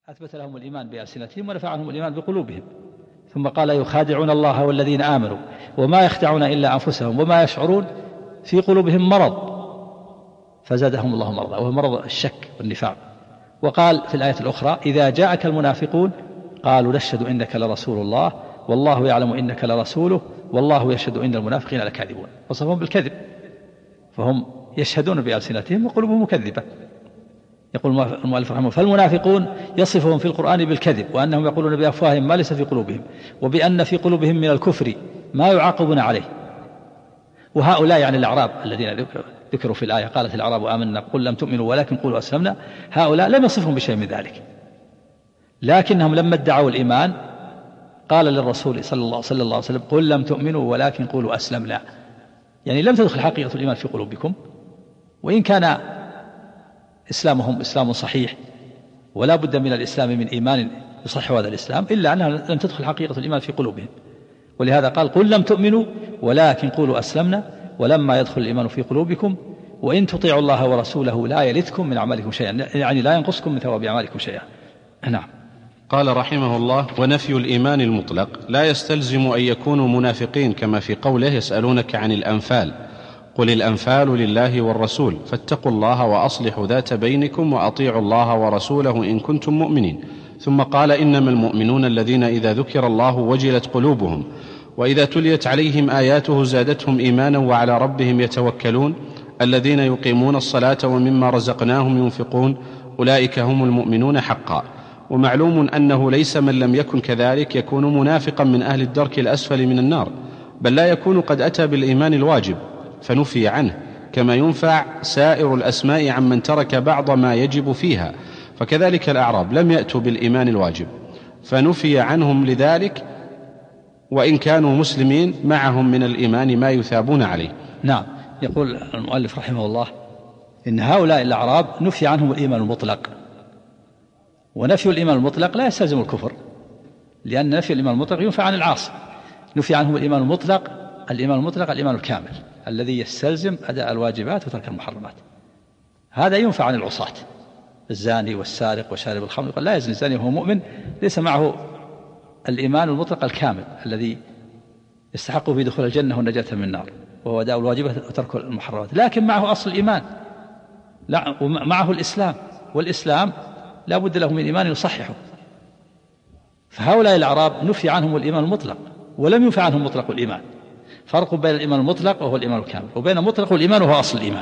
أثبت لهم الإيمان بألسنتهم ونفى عنهم الإيمان بقلوبهم. ثم قال يخادعون الله والذين آمنوا وما يخدعون إلا أنفسهم وما يشعرون في قلوبهم مرض فزادهم الله مرضا، وهو مرض الشك والنفاق. وقال في الآية الأخرى إذا جاءك المنافقون قالوا نشهد إنك لرسول الله والله يعلم إنك لرسوله والله يشهد إن المنافقين لكاذبون، وصفهم بالكذب، فهم يشهدون بألسنتهم وقلوبهم مكذبة. يقول المؤلف رحمه فالمنافقون يصفهم في القرآن بالكذب، وأنهم يقولون بأفواههم ما ليس في قلوبهم، وبأن في قلوبهم من الكفر ما يعاقبون عليه. وهؤلاء يعني الأعراب الذين ذكروا في الآية قالت الأعراب آمنا قل لم تؤمنوا ولكن قولوا أسلمنا، هؤلاء لم يصفهم بشيء من ذلك، لكنهم لما ادعوا الإيمان قال للرسول صلى الله عليه وسلم قل لم تؤمنوا ولكن قولوا أسلمنا، يعني لم تدخل حقيقة الإيمان في قلوبكم، وإن كان إسلامهم إسلام صحيح ولا بد من الإسلام من إيمان يصحح هذا الإسلام، إلا أنها لم تدخل حقيقة الإيمان في قلوبهم. ولهذا قال قل لم تؤمنوا ولكن قولوا أسلمنا ولما يدخل الإيمان في قلوبكم وإن تطيعوا الله ورسوله لا يلتكم من أعمالكم شيئا، يعني لا ينقصكم من ثواب أعمالكم شيئا. نعم. قال رحمه الله ونفي الإيمان المطلق لا يستلزم أن يكونوا منافقين، كما في قوله يسألونك عن الأنفال قل الأنفال لله والرسول فاتقوا الله وأصلحوا ذات بينكم وأطيعوا الله ورسوله إن كنتم مؤمنين. ثم قال إنما المؤمنون الذين إذا ذكر الله وجلت قلوبهم وإذا تليت عليهم آياته زادتهم إيمانا وعلى ربهم يتوكلون الذين يقيمون الصلاة ومما رزقناهم ينفقون أولئك هم المؤمنون حقا. ومعلوم أنه ليس من لم يكن كذلك يكون منافقا من أهل الدرك الأسفل من النار، بل لا يكون قد أتى بالإيمان الواجب فنفي عنه، كما ينفع سائر الأسماء عمن ترك بعض ما يجب فيها، فكذلك الأعراب لم يأتوا بالإيمان الواجب فنفي عنهم لذلك، وإن كانوا مسلمين معهم من الإيمان ما يثابون عليه. نعم. يقول المؤلف رحمه الله إن هؤلاء الأعراب نفي عنهم الإيمان المطلق، ونفي الإيمان المطلق لا يستلزم الكفر، لأن نفي الإيمان المطلق ينفع عن العاصي. نفي عنهم الإيمان المطلق، الإيمان المطلق الإيمان الكامل الذي يستلزم أداء الواجبات وترك المحرمات، هذا ينفع عن العصاة الزاني والسارق وشارب الخمر، قال لا يزني الزاني وهو مؤمن ليس معه الإيمان المطلق الكامل الذي يستحق به دخول الجنة والنجاة من النار، وهو أداء الواجبات وترك المحرمات، لكن معه أصل الإيمان، لا ومعه الإسلام، والإسلام لا بد له من إيمان يصححه. فهؤلاء الأعراب نفي عنهم الإيمان المطلق ولم ينفع عنهم مطلق الإيمان، فرق بين الإيمان المطلق وهو الإيمان الكامل وبين مطلق الإيمان وهو أصل الإيمان.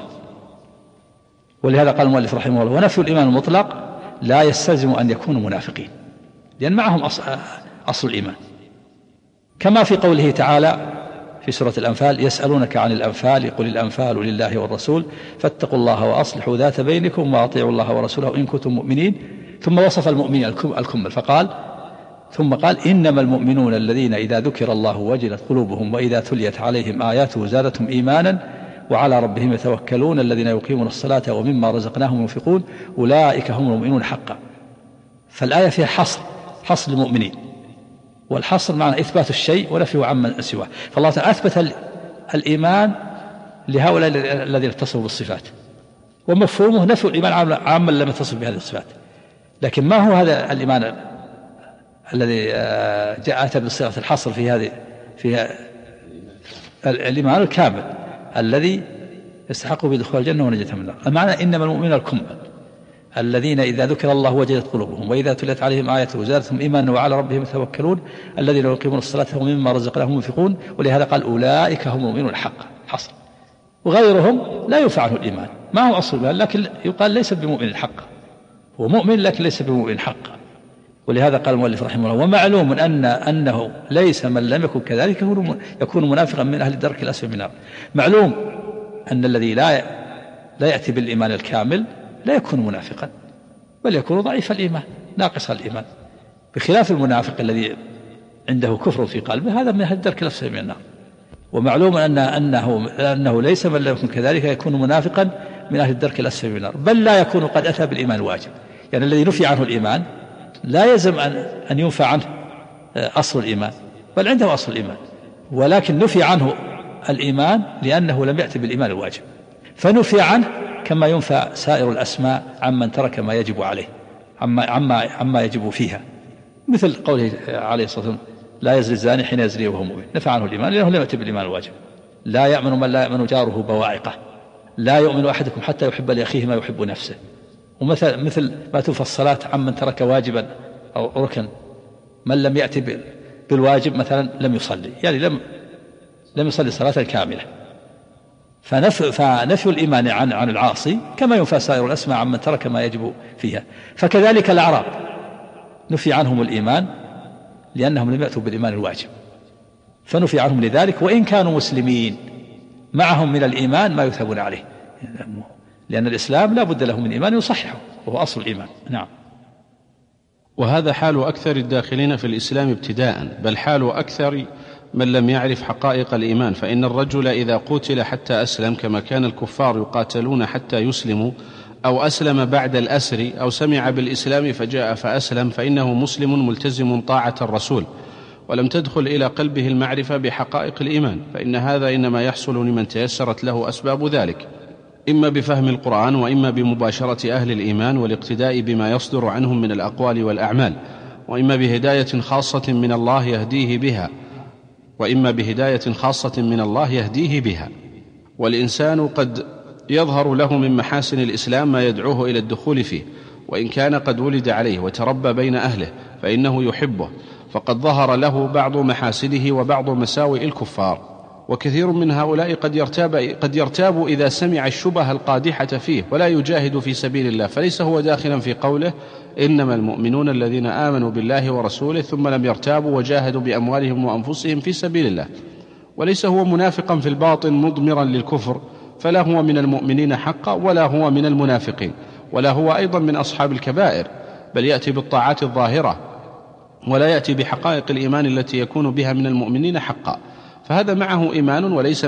ولهذا قال المؤلف رحمه الله ونفي الإيمان المطلق لا يستلزم أن يكونوا منافقين، لأن معهم أصل الإيمان، كما في قوله تعالى في سورة الأنفال يسألونك عن الأنفال قل الأنفال لله والرسول فاتقوا الله وأصلحوا ذات بينكم وأطيعوا الله ورسوله إن كنتم مؤمنين. ثم وصف المؤمنين الكمل فقال ثم قال إنما المؤمنون الذين إذا ذكر الله وجلت قلوبهم وإذا تليت عليهم آياته زادتهم إيمانا وعلى ربهم يتوكلون الذين يقيمون الصلاة ومما رزقناهم ينفقون أولئك هم المؤمنون حقا. فالآية فيها حصر المؤمنين، والحصر معنى إثبات الشيء ونفيه عمن سواه، فالله تعالى أثبت الإيمان لهؤلاء الذين اتصفوا بالصفات، ومفهومه نفي الإيمان عمن لم يتصف بهذه الصفات. لكن ما هو هذا الإيمان الذي جاءت بصيغة الحصر في الإيمان الكامل الذي يستحق بدخول الجنة ونجاة من النار؟ المعنى إنما المؤمنون الكمل الذين إذا ذكر الله وجلت قلوبهم وإذا تليت عليهم آياته زادتهم إيمانا وعلى ربهم يتوكلون الذين يقيمون الصلاة ومما رزقناهم ينفقون. ولهذا قال أولئك هم المؤمنون حقا، حصر. وغيرهم لا ينفع عنه الإيمان، ما هو أصل الإيمان، لكن يقال ليس بمؤمن حقا، هو مؤمن لكن ليس بمؤمن حقا. ولهذا قال المؤلف رحمه الله ومعلوم أنه ليس من لم يكن كذلك يكون منافقا من أهل الدرك الأسفل من النار. معلوم أن الذي لا يأتي بالإيمان الكامل لا يكون منافقا، بل يكون ضعيف الإيمان ناقص الإيمان، بخلاف المنافق الذي عنده كفر في قلبه، هذا من أهل الدرك الأسفل من النار. ومعلوم أنه ليس من لم يكن كذلك يكون منافقا من أهل الدرك الأسفل من النار، بل لا يكون قد أتى بالإيمان الواجب، يعني الذي نفي عنه الإيمان لا يلزم أن ينفع عنه أصل الإيمان، بل عنده أصل الإيمان، ولكن نفي عنه الإيمان لأنه لم يأتي بالإيمان الواجب، فنفي عنه كما ينفى سائر الأسماء عمن ترك ما يجب عليه. عما يجب فيها، مثل قوله عليه الصلاة والسلام: لا يزني الزاني حين يزني وهو مؤمن، نفع عنه الإيمان لأنه لم يأت بالإيمان الواجب. لا يأمن من لا يأمن جاره بواعقه، لا يؤمن أحدكم حتى يحب لأخيه ما يحب نفسه. مثل ما توفى الصلاة عمن ترك واجبا أو ركن، من لم يأتي بالواجب مثلا لم يصلي، يعني لم يصلي صلاة كاملة. فنفي الإيمان عن العاصي كما ينفى سائر الأسماء عمن ترك ما يجب فيها. فكذلك الأعراب نفي عنهم الإيمان لأنهم لم يأتوا بالإيمان الواجب، فنفي عنهم لذلك وإن كانوا مسلمين معهم من الإيمان ما يثابون عليه، لأن الإسلام لا بد له من إيمان يصححه وهو أصل الإيمان. نعم. وهذا حال أكثر الداخلين في الإسلام ابتداء، بل حال أكثر من لم يعرف حقائق الإيمان. فإن الرجل إذا قتل حتى أسلم كما كان الكفار يقاتلون حتى يسلموا، أو أسلم بعد الأسر، أو سمع بالإسلام فجاء فأسلم، فإنه مسلم ملتزم طاعة الرسول، ولم تدخل إلى قلبه المعرفة بحقائق الإيمان. فإن هذا إنما يحصل لمن تيسرت له أسباب ذلك، إما بفهم القرآن، وإما بمباشرة أهل الإيمان والاقتداء بما يصدر عنهم من الأقوال والأعمال، وإما بهداية خاصة من الله يهديه بها. والإنسان قد يظهر له من محاسن الإسلام ما يدعوه إلى الدخول فيه، وإن كان قد ولد عليه وتربى بين أهله فإنه يحبه، فقد ظهر له بعض محاسنه وبعض مساوئ الكفار. وكثير من هؤلاء قد يرتاب إذا سمع الشبه القادحة فيه ولا يجاهد في سبيل الله، فليس هو داخلا في قوله: إنما المؤمنون الذين آمنوا بالله ورسوله ثم لم يرتابوا وجاهدوا بأموالهم وأنفسهم في سبيل الله. وليس هو منافقا في الباطن مضمرا للكفر، فلا هو من المؤمنين حقا ولا هو من المنافقين، ولا هو أيضا من أصحاب الكبائر، بل يأتي بالطاعات الظاهرة ولا يأتي بحقائق الإيمان التي يكون بها من المؤمنين حقا. فهذا معه إيمان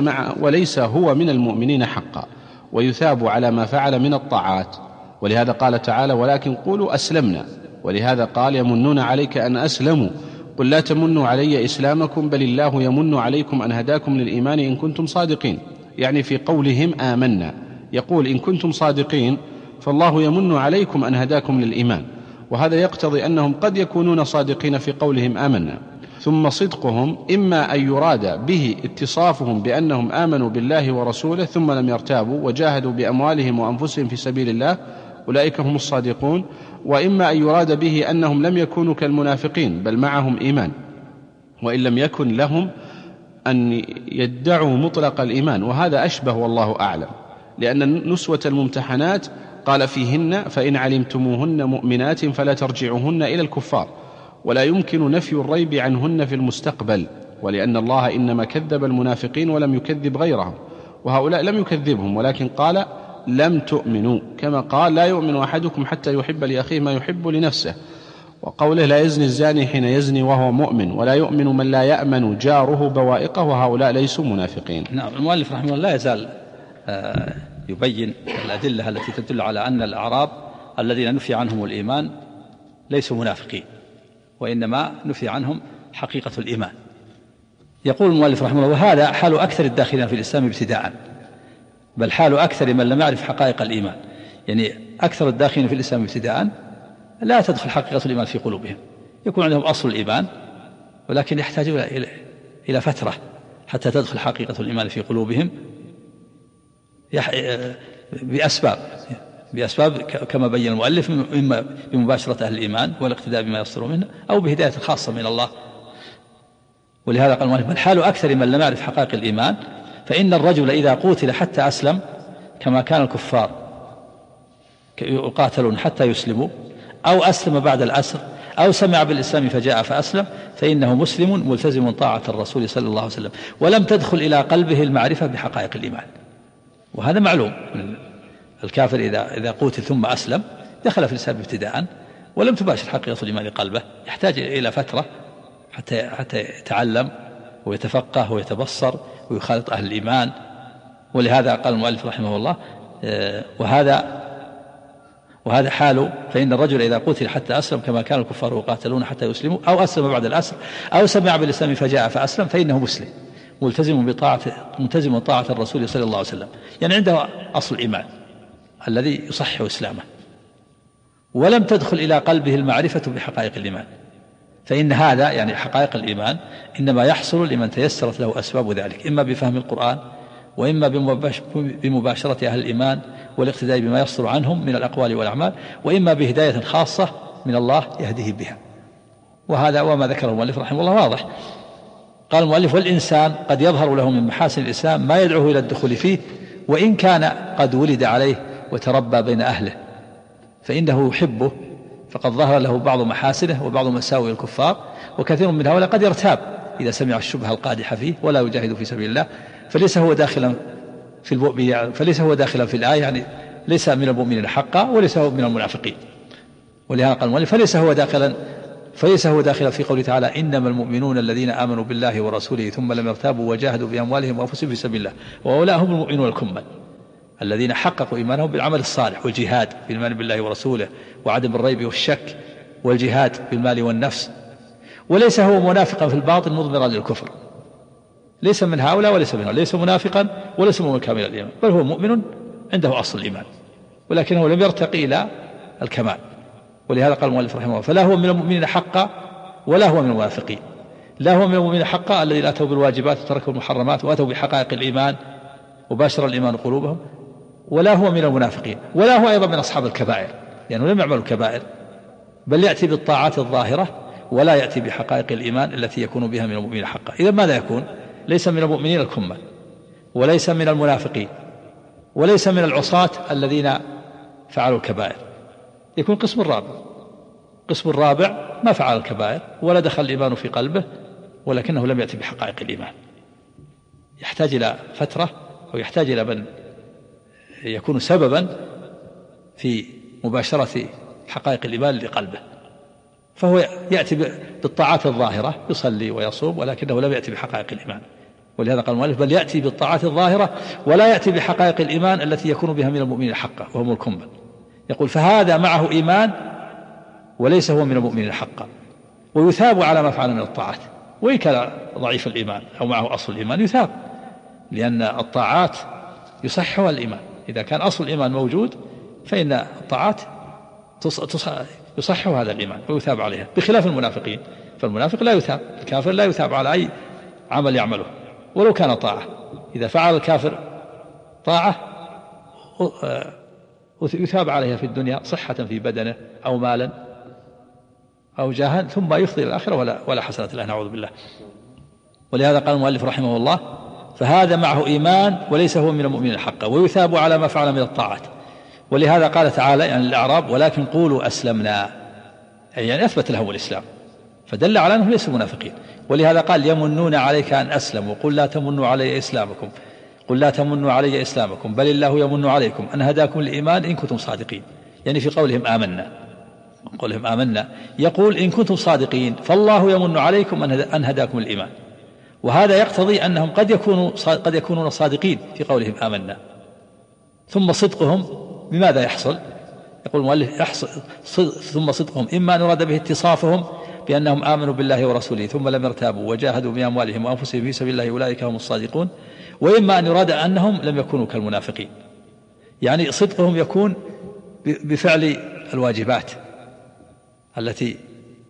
وليس هو من المؤمنين حقا، ويثاب على ما فعل من الطاعات. ولهذا قال تعالى: ولكن قولوا أسلمنا. ولهذا قال: يمنون عليك أن أسلموا، قل لا تمنوا علي إسلامكم بل الله يمن عليكم أن هداكم للإيمان إن كنتم صادقين. يعني في قولهم آمنا يقول: إن كنتم صادقين فالله يمن عليكم أن هداكم للإيمان. وهذا يقتضي أنهم قد يكونون صادقين في قولهم آمنا، ثم صدقهم إما أن يراد به اتصافهم بأنهم آمنوا بالله ورسوله ثم لم يرتابوا وجاهدوا بأموالهم وأنفسهم في سبيل الله، أولئك هم الصادقون، وإما أن يراد به أنهم لم يكونوا كالمنافقين بل معهم إيمان، وإن لم يكن لهم أن يدعوا مطلق الإيمان، وهذا أشبه والله أعلم. لأن نسوة الممتحنات قال فيهن: فإن علمتموهن مؤمنات فلا ترجعوهن إلى الكفار، ولا يمكن نفي الريب عنهن في المستقبل، ولأن الله إنما كذب المنافقين ولم يكذب غيرهم، وهؤلاء لم يكذبهم، ولكن قال: لم تؤمنوا، كما قال: لا يؤمن أحدكم حتى يحب لأخيه ما يحب لنفسه. وقوله: لا يزني الزاني حين يزني وهو مؤمن، ولا يؤمن من لا يأمن جاره بوائقه، وهؤلاء ليسوا منافقين. نعم. المؤلف رحمه الله لا يزال يبين الأدلة التي تدل على أن الأعراب الذين نفي عنهم الإيمان ليسوا منافقين، وإنما نفي عنهم حقيقة الإيمان. يقول المؤلف رحمه الله: وهذا حال أكثر الداخلين في الإسلام ابتداء، بل حال أكثر من لم يعرف حقائق الإيمان. يعني أكثر الداخلين في الإسلام ابتداء لا تدخل حقيقة الإيمان في قلوبهم، يكون عندهم أصل الإيمان ولكن يحتاجون إلى فترة حتى تدخل حقيقة الإيمان في قلوبهم، بأسباب كما بين المؤلف، إما بمباشرة أهل الإيمان والاقتداء بما يصدر منه، أو بهداية خاصة من الله. ولهذا قال المؤلف: بل حال أكثر من لم يعرف حقائق الإيمان، فإن الرجل إذا قتل حتى أسلم كما كان الكفار يقاتلون حتى يسلموا، أو أسلم بعد الأسر، أو سمع بالإسلام فجاء فأسلم، فإنه مسلم ملتزم طاعة الرسول صلى الله عليه وسلم، ولم تدخل إلى قلبه المعرفة بحقائق الإيمان. وهذا معلوم، الكافر إذا قتل ثم أسلم دخل في الإسلام ابتداء ولم تباشر حقيقة الإيمان قلبه، يحتاج إلى فترة حتى يتعلم ويتفقه ويتبصر ويخالط أهل الإيمان. ولهذا قال المؤلف رحمه الله: وهذا حاله، فإن الرجل إذا قتل حتى أسلم كما كان الكفار يقاتلون حتى يسلموا، أو أسلم بعد الأسر، أو سمع بالإسلام فجاء فأسلم، فإنه مسلم ملتزم طاعة الرسول صلى الله عليه وسلم، يعني عنده أصل الإيمان الذي يصحح إسلامه. ولم تدخل إلى قلبه المعرفة بحقائق الإيمان. فإن هذا يعني حقائق الإيمان إنما يحصل لمن تيسرت له أسباب ذلك، إما بفهم القرآن، وإما بمباشرة أهل الإيمان والاقتداء بما يصدر عنهم من الأقوال والأعمال، وإما بهداية خاصة من الله يهديه بها. وهذا وما ذكره المؤلف رحمه الله واضح. قال المؤلف: والإنسان قد يظهر له من محاسن الإسلام ما يدعوه إلى الدخول فيه، وإن كان قد ولد عليه وتربى بين أهله، فإنه يحبه، فقد ظهر له بعض محاسنه وبعض مساوئ الكفار. وكثير من هؤلاء قد يرتاب إذا سمع الشبهة القادحة فيه ولا يجاهد في سبيل الله، فليس هو داخلا في الآية، يعني ليس من المؤمنين حقا وليس هو من المنافقين. ولهذا قال المؤلف: فليس هو داخلا في قوله تعالى: إنما المؤمنون الذين آمنوا بالله ورسوله ثم لم يرتابوا وجاهدوا بأموالهم وأنفسهم في سبيل الله وأولئك هم المؤمنون الكمل الذين حققوا إيمانهم بالعمل الصالح والجهاد بالإيمان بالله ورسوله وعدم الريب والشك والجهاد بالمال والنفس. وليس هو منافقا في الباطن مضمرا للكفر، ليس من هؤلاء وليس منهم، ليس منافقا وليس مؤمن كامل الإيمان، بل هو مؤمن عنده أصل الإيمان ولكنه لم يرتقي إلى الكمال. ولهذا قال المؤلف رحمه الله: فلا هو من المؤمنين حقا ولا هو من المنافقين. لا هو من المؤمنين حقا الذين أتوا بالواجبات وتركوا المحرمات وأتوا بحقائق الإيمان وباشر الإيمان قلوبهم، ولا هو من المنافقين، ولا هو أيضا من أصحاب الكبائر، لأنه لم يعمل الكبائر، بل يأتي بالطاعات الظاهرة ولا يأتي بحقائق الإيمان التي يكون بها من المؤمنين حقا. إذا ماذا يكون؟ ليس من المؤمنين الكمل، وليس من المنافقين، وليس من العصاة الذين فعلوا الكبائر. يكون قسم الرابع ما فعل الكبائر ولا دخل الإيمان في قلبه، ولكنه لم يأتي بحقائق الإيمان، يحتاج إلى فترة أو يحتاج إلى من يكون سببا في مباشرة حقائق الإيمان لقلبه. فهو يأتي بالطاعات الظاهرة، يصلي ويصوم، ولكنه لم يأتي بحقائق الإيمان. ولهذا قال المؤلف: بل يأتي بالطاعات الظاهرة ولا يأتي بحقائق الإيمان التي يكون بها من المؤمنين حقا وهم الكمل. يقول: فهذا معه إيمان وليس هو من المؤمنين حقا، ويثاب على ما فعل من الطاعات، وإن كان ضعيف الإيمان أو معه أصل الإيمان يثاب، لأن الطاعات يصحها الإيمان. إذا كان أصل الإيمان موجود فإن الطاعات يصحها هذا الإيمان ويثاب عليها، بخلاف المنافقين. فالمنافق لا يثاب، الكافر لا يثاب على أي عمل يعمله ولو كان طاعة. إذا فعل الكافر طاعة يثاب عليها في الدنيا صحة في بدنه أو مالا أو جاها، ثم يفضي إلى الآخرة ولا حسنة له، نعوذ بالله. ولهذا قال المؤلف رحمه الله: فهذا معه إيمان وليس هو من المؤمنين حقا، ويثاب على ما فعل من الطاعات. ولهذا قال تعالى يعني الأعراب: ولكن قولوا أسلمنا، يعني أثبت لهم الإسلام، فدل على أنهم ليسوا منافقين. ولهذا قال: يمنون عليك أن أسلموا قل لا تمنوا علي إسلامكم، قل لا تمنوا علي إسلامكم بل الله يمن عليكم أن هداكم الإيمان إن كنتم صادقين. يعني في قولهم آمنا يقول إن كنتم صادقين، فالله يمن عليكم أن هداكم الإيمان. وهذا يقتضي أنهم قد يكونون صادقين في قولهم آمنا، ثم صدقهم بماذا يحصل؟ يقول المؤلف: ثم صدقهم إما أن يراد به اتصافهم بأنهم آمنوا بالله ورسوله ثم لم يرتابوا وجاهدوا بأموالهم وأنفسهم في سبيل الله أولئك هم الصادقون، وإما أن يراد أنهم لم يكونوا كالمنافقين، يعني صدقهم يكون بفعل الواجبات التي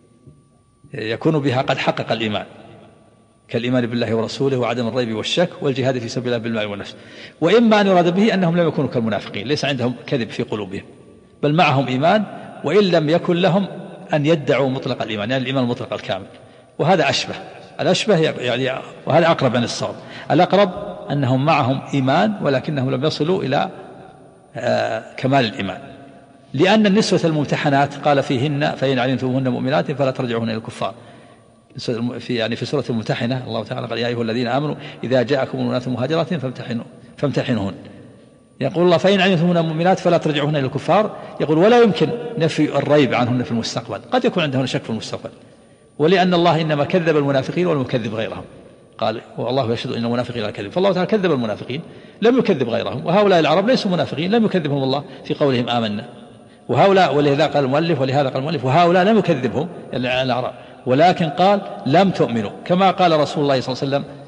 يكون بها قد حقق الإيمان، كالإيمان بالله ورسوله وعدم الريب والشك والجهاد في سبيل الله بالمال والنفس. وإما أن يراد به أنهم لم يكونوا كالمنافقين، ليس عندهم كذب في قلوبهم، بل معهم إيمان وإن لم يكن لهم أن يدعوا مطلق الإيمان، يعني الإيمان المطلق الكامل. وهذا الأشبه يعني، وهذا أقرب عن الصواب. الأقرب أنهم معهم إيمان ولكنهم لم يصلوا إلى كمال الإيمان، لأن النسوة الممتحنات قال فيهن: فإن علمتموهن مؤمنات فلا ترجعوهن إلى الكفار. في سورة الممتحنة الله تعالى قال: يا أيها الذين آمنوا إذا جاءكم المؤمنات مهاجرات فامتحنوهن. يقول الله: فإن علمتموهن مؤمنات فلا ترجعوهن إلى الكفار. يقول: ولا يمكن نفي الريب عنهن في المستقبل، قد يكون عندهن شك في المستقبل، ولأن الله إنما كذب المنافقين ولم يكذب غيرهم. قال: والله يشهد إن المنافقين لكذب. فالله تعالى كذب المنافقين لم يكذب غيرهم، وهؤلاء العرب ليسوا منافقين لم يكذبهم الله في قولهم آمنا. وهؤلاء ولهذا قال المؤلف وهؤلاء لم يكذبهم العرب، ولكن قال: لم تؤمنوا، كما قال رسول الله صلى الله عليه وسلم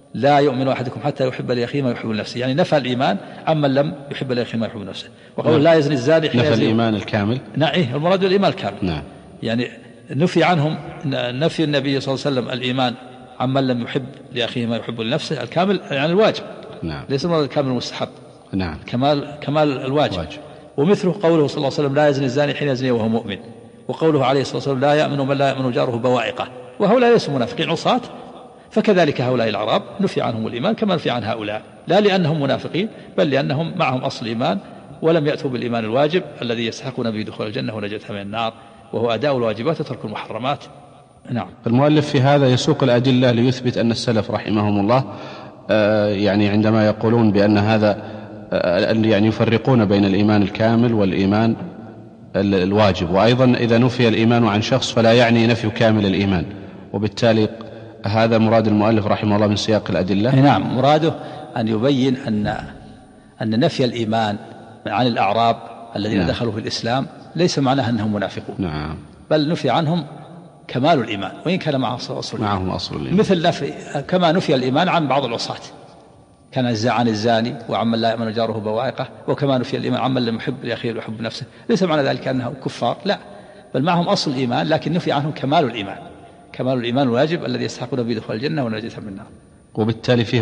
لا يؤمن أحدكم حتى يحب لأخيه ما يحب لنفسه، يعني نفى الإيمان عمن لم يحب لأخيه ما يحب لنفسه. وقول لا يزني الزاني حين نفى يزني الإيمان الكامل. نعم، المراد الإيمان الكامل. نعم. يعني نفي عنهم نفي النبي صلى الله عليه وسلم الإيمان عمن لم يحب لأخيه ما يحب لنفسه الكامل، يعني الواجب. نعم. ليس المراد الكامل المستحب. نعم. كمال الواجب. ومثله قوله صلى الله عليه وسلم لا يزني الزاني حين يزني وهو مؤمن، وقوله عليه الصلاة والسلام لا يأمن من لا يأمن جاره بوائقه. وهؤلاء ليسوا منافقين عصاة، فكذلك هؤلاء الأعراب نفي عنهم الإيمان كما نفي عن هؤلاء، لا لأنهم منافقين بل لأنهم معهم أصل الإيمان ولم يأتوا بالإيمان الواجب الذي يستحقون به دخول الجنة ونجاة من النار، وهو أداء الواجبات وترك المحرمات. نعم. المؤلف في هذا يسوق الأدلة ليثبت أن السلف رحمهم الله يعني عندما يقولون بأن هذا يعني يفرقون بين الإيمان الكامل والإيمان الواجب، وأيضا إذا نفي الإيمان عن شخص فلا يعني نفي كامل الإيمان، وبالتالي هذا مراد المؤلف رحمه الله من سياق الأدلة. نعم، مراده أن يبين أن نفي الإيمان عن الأعراب الذين دخلوا في الإسلام ليس معناه أنهم منافقون. نعم. بل نفي عنهم كمال الإيمان وإن كان معهم أصل الإيمان. مثل نفي كما نفي الإيمان عن بعض العصاة كان عن الزاني وعمن لا يأمن جاره بوائقه، وكما نفي الإيمان عمن لم يحب لأخيه ويحب نفسه. ليس معنى ذلك أنهم كفار، لا، بل معهم أصل الإيمان لكن نفي عنهم كمال الإيمان الواجب الذي يستحقون به دخول الجنة ونجاة من النار. وبالتالي فيه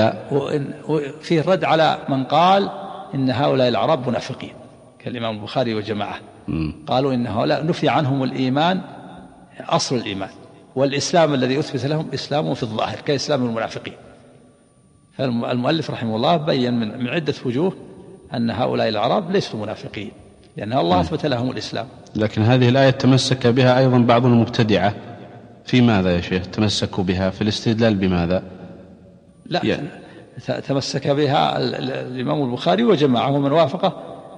رد على من قال إن هؤلاء الأعراب منافقين كالإمام البخاري وجماعة. قالوا إن هؤلاء نفي عنهم الإيمان أصل الإيمان، والإسلام الذي أثبت لهم إسلام في الظاهر كإسلام المنافقين. فالمؤلف رحمه الله بين من عدة وجوه أن هؤلاء الأعراب ليسوا منافقين لأن الله أثبت لهم الإسلام. لكن هذه الآية تمسك بها أيضا بعض المبتدعة. في ماذا يا شيخ تمسكوا بها؟ في الاستدلال بماذا؟ لا تمسك بها الإمام البخاري وجماعة ومن وافقه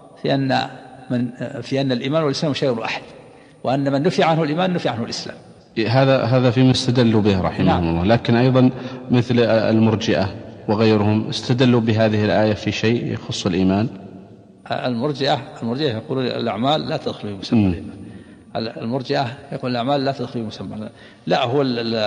في أن الإيمان والإسلام شيء واحد، وأن من نفي عنه الإيمان نفي عنه الإسلام. هذا فيما استدلوا به رحمهم الله. لكن أيضا مثل المرجئة وغيرهم استدلوا بهذه الآية في شيء يخص الإيمان. المرجئة يقولون الأعمال لا تدخل في مسمى الإيمان. المرجئة يقول الأعمال لا تدخل في مسمى. لا، هو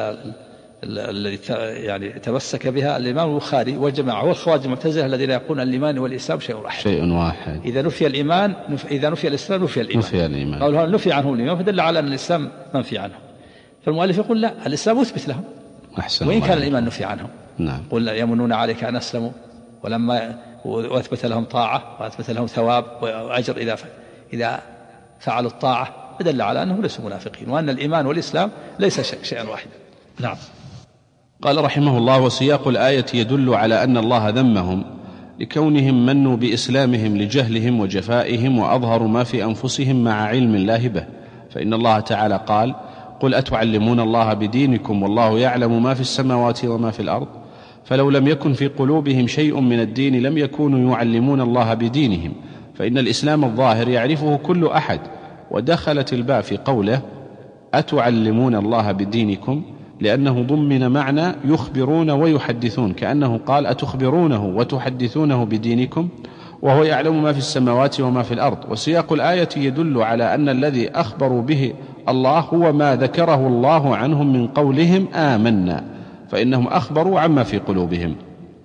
الذي يعني تمسك بها الإمام البخاري والجماعة والخوارج المعتزلة الذين يقولون الإيمان والإسلام شيء واحد. إذا نفي الإيمان إذا نفي الإسلام نفي الإيمان. قالوا نفي عنه الإيمان فدل على أن الإسلام منفي عنه. فالمؤلف يقول لا، الإسلام أثبت لهم وإن كان الإيمان نفي عنهم. نعم. قل يمنون عليك أن أسلموا ولما وأثبت لهم طاعة وأثبت لهم ثواب وأجر إذا فعلوا الطاعة، فدل على أنهم ليسوا منافقين وأن الإيمان والإسلام ليس شيئا واحدا. نعم. قال رحمه الله: وسياق الآية يدل على أن الله ذمهم لكونهم منوا بإسلامهم لجهلهم وجفائهم وأظهروا ما في أنفسهم مع علم الله به، فإن الله تعالى قال: قل أتعلمون الله بدينكم والله يعلم ما في السماوات وما في الأرض. فلو لم يكن في قلوبهم شيء من الدين لم يكونوا يعلمون الله بدينهم، فإن الإسلام الظاهر يعرفه كل أحد. ودخلت الباء في قوله أتعلمون الله بدينكم لأنه ضمن معنى يخبرون ويحدثون، كأنه قال أتخبرونه وتحدثونه بدينكم وهو يعلم ما في السماوات وما في الأرض. وسياق الآية يدل على أن الذي أخبروا به الله هو ما ذكره الله عنهم من قولهم آمنا، فإنهم أخبروا عما في قلوبهم.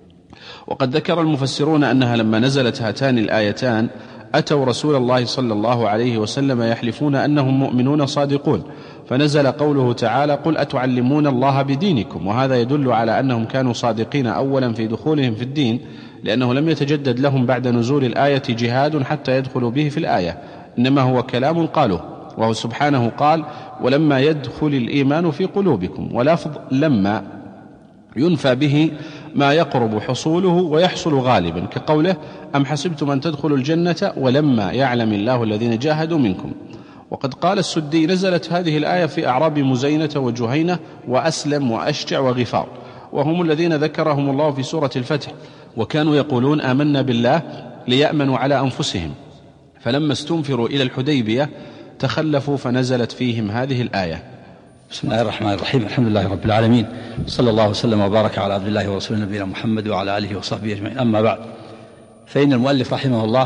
وقد ذكر المفسرون أنها لما نزلت هاتان الآيتان أتوا رسول الله صلى الله عليه وسلم يحلفون أنهم مؤمنون صادقون، فنزل قوله تعالى: قل أتعلمون الله بدينكم. وهذا يدل على أنهم كانوا صادقين أولا في دخولهم في الدين، لأنه لم يتجدد لهم بعد نزول الآية جهاد حتى يدخلوا به في الآية، إنما هو كلام قالوه. وهو سبحانه قال: ولما يدخل الإيمان في قلوبكم. ولفظ لما ينفى به ما يقرب حصوله ويحصل غالبا، كقوله: أم حسبتم أن تدخلوا الجنة ولما يعلم الله الذين جاهدوا منكم. وقد قال السدي: نزلت هذه الآية في أعراب مزينة وجهينة وأسلم وأشجع وغفار، وهم الذين ذكرهم الله في سورة الفتح، وكانوا يقولون آمنا بالله ليأمنوا على أنفسهم، فلما استنفروا إلى الحديبية تخلفوا فنزلت فيهم هذه الآية. بسم الله الرحمن الرحيم. الحمد لله رب العالمين، صلى الله وسلم وبارك على عبد الله ورسوله نبينا محمد وعلى آله وصحبه أجمعين. أما بعد، فإن المؤلف رحمه الله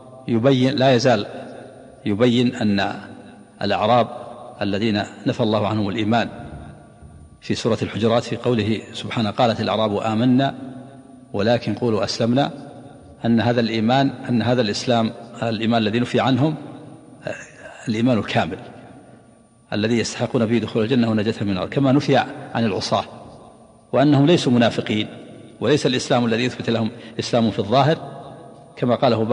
لا يزال يبين أن الأعراب الذين نفى الله عنهم الإيمان في سورة الحجرات في قوله سبحانه قالت الأعراب آمنا ولكن قولوا أسلمنا، أن هذا الإيمان، أن هذا الإسلام، الإيمان الذي نفي عنهم الإيمان الكامل الذي يستحقون به دخول الجنة ونجاة من النار، كما نفي عن العصاة وأنهم ليسوا منافقين، وليس الإسلام الذي يثبت لهم إسلام في الظاهر كما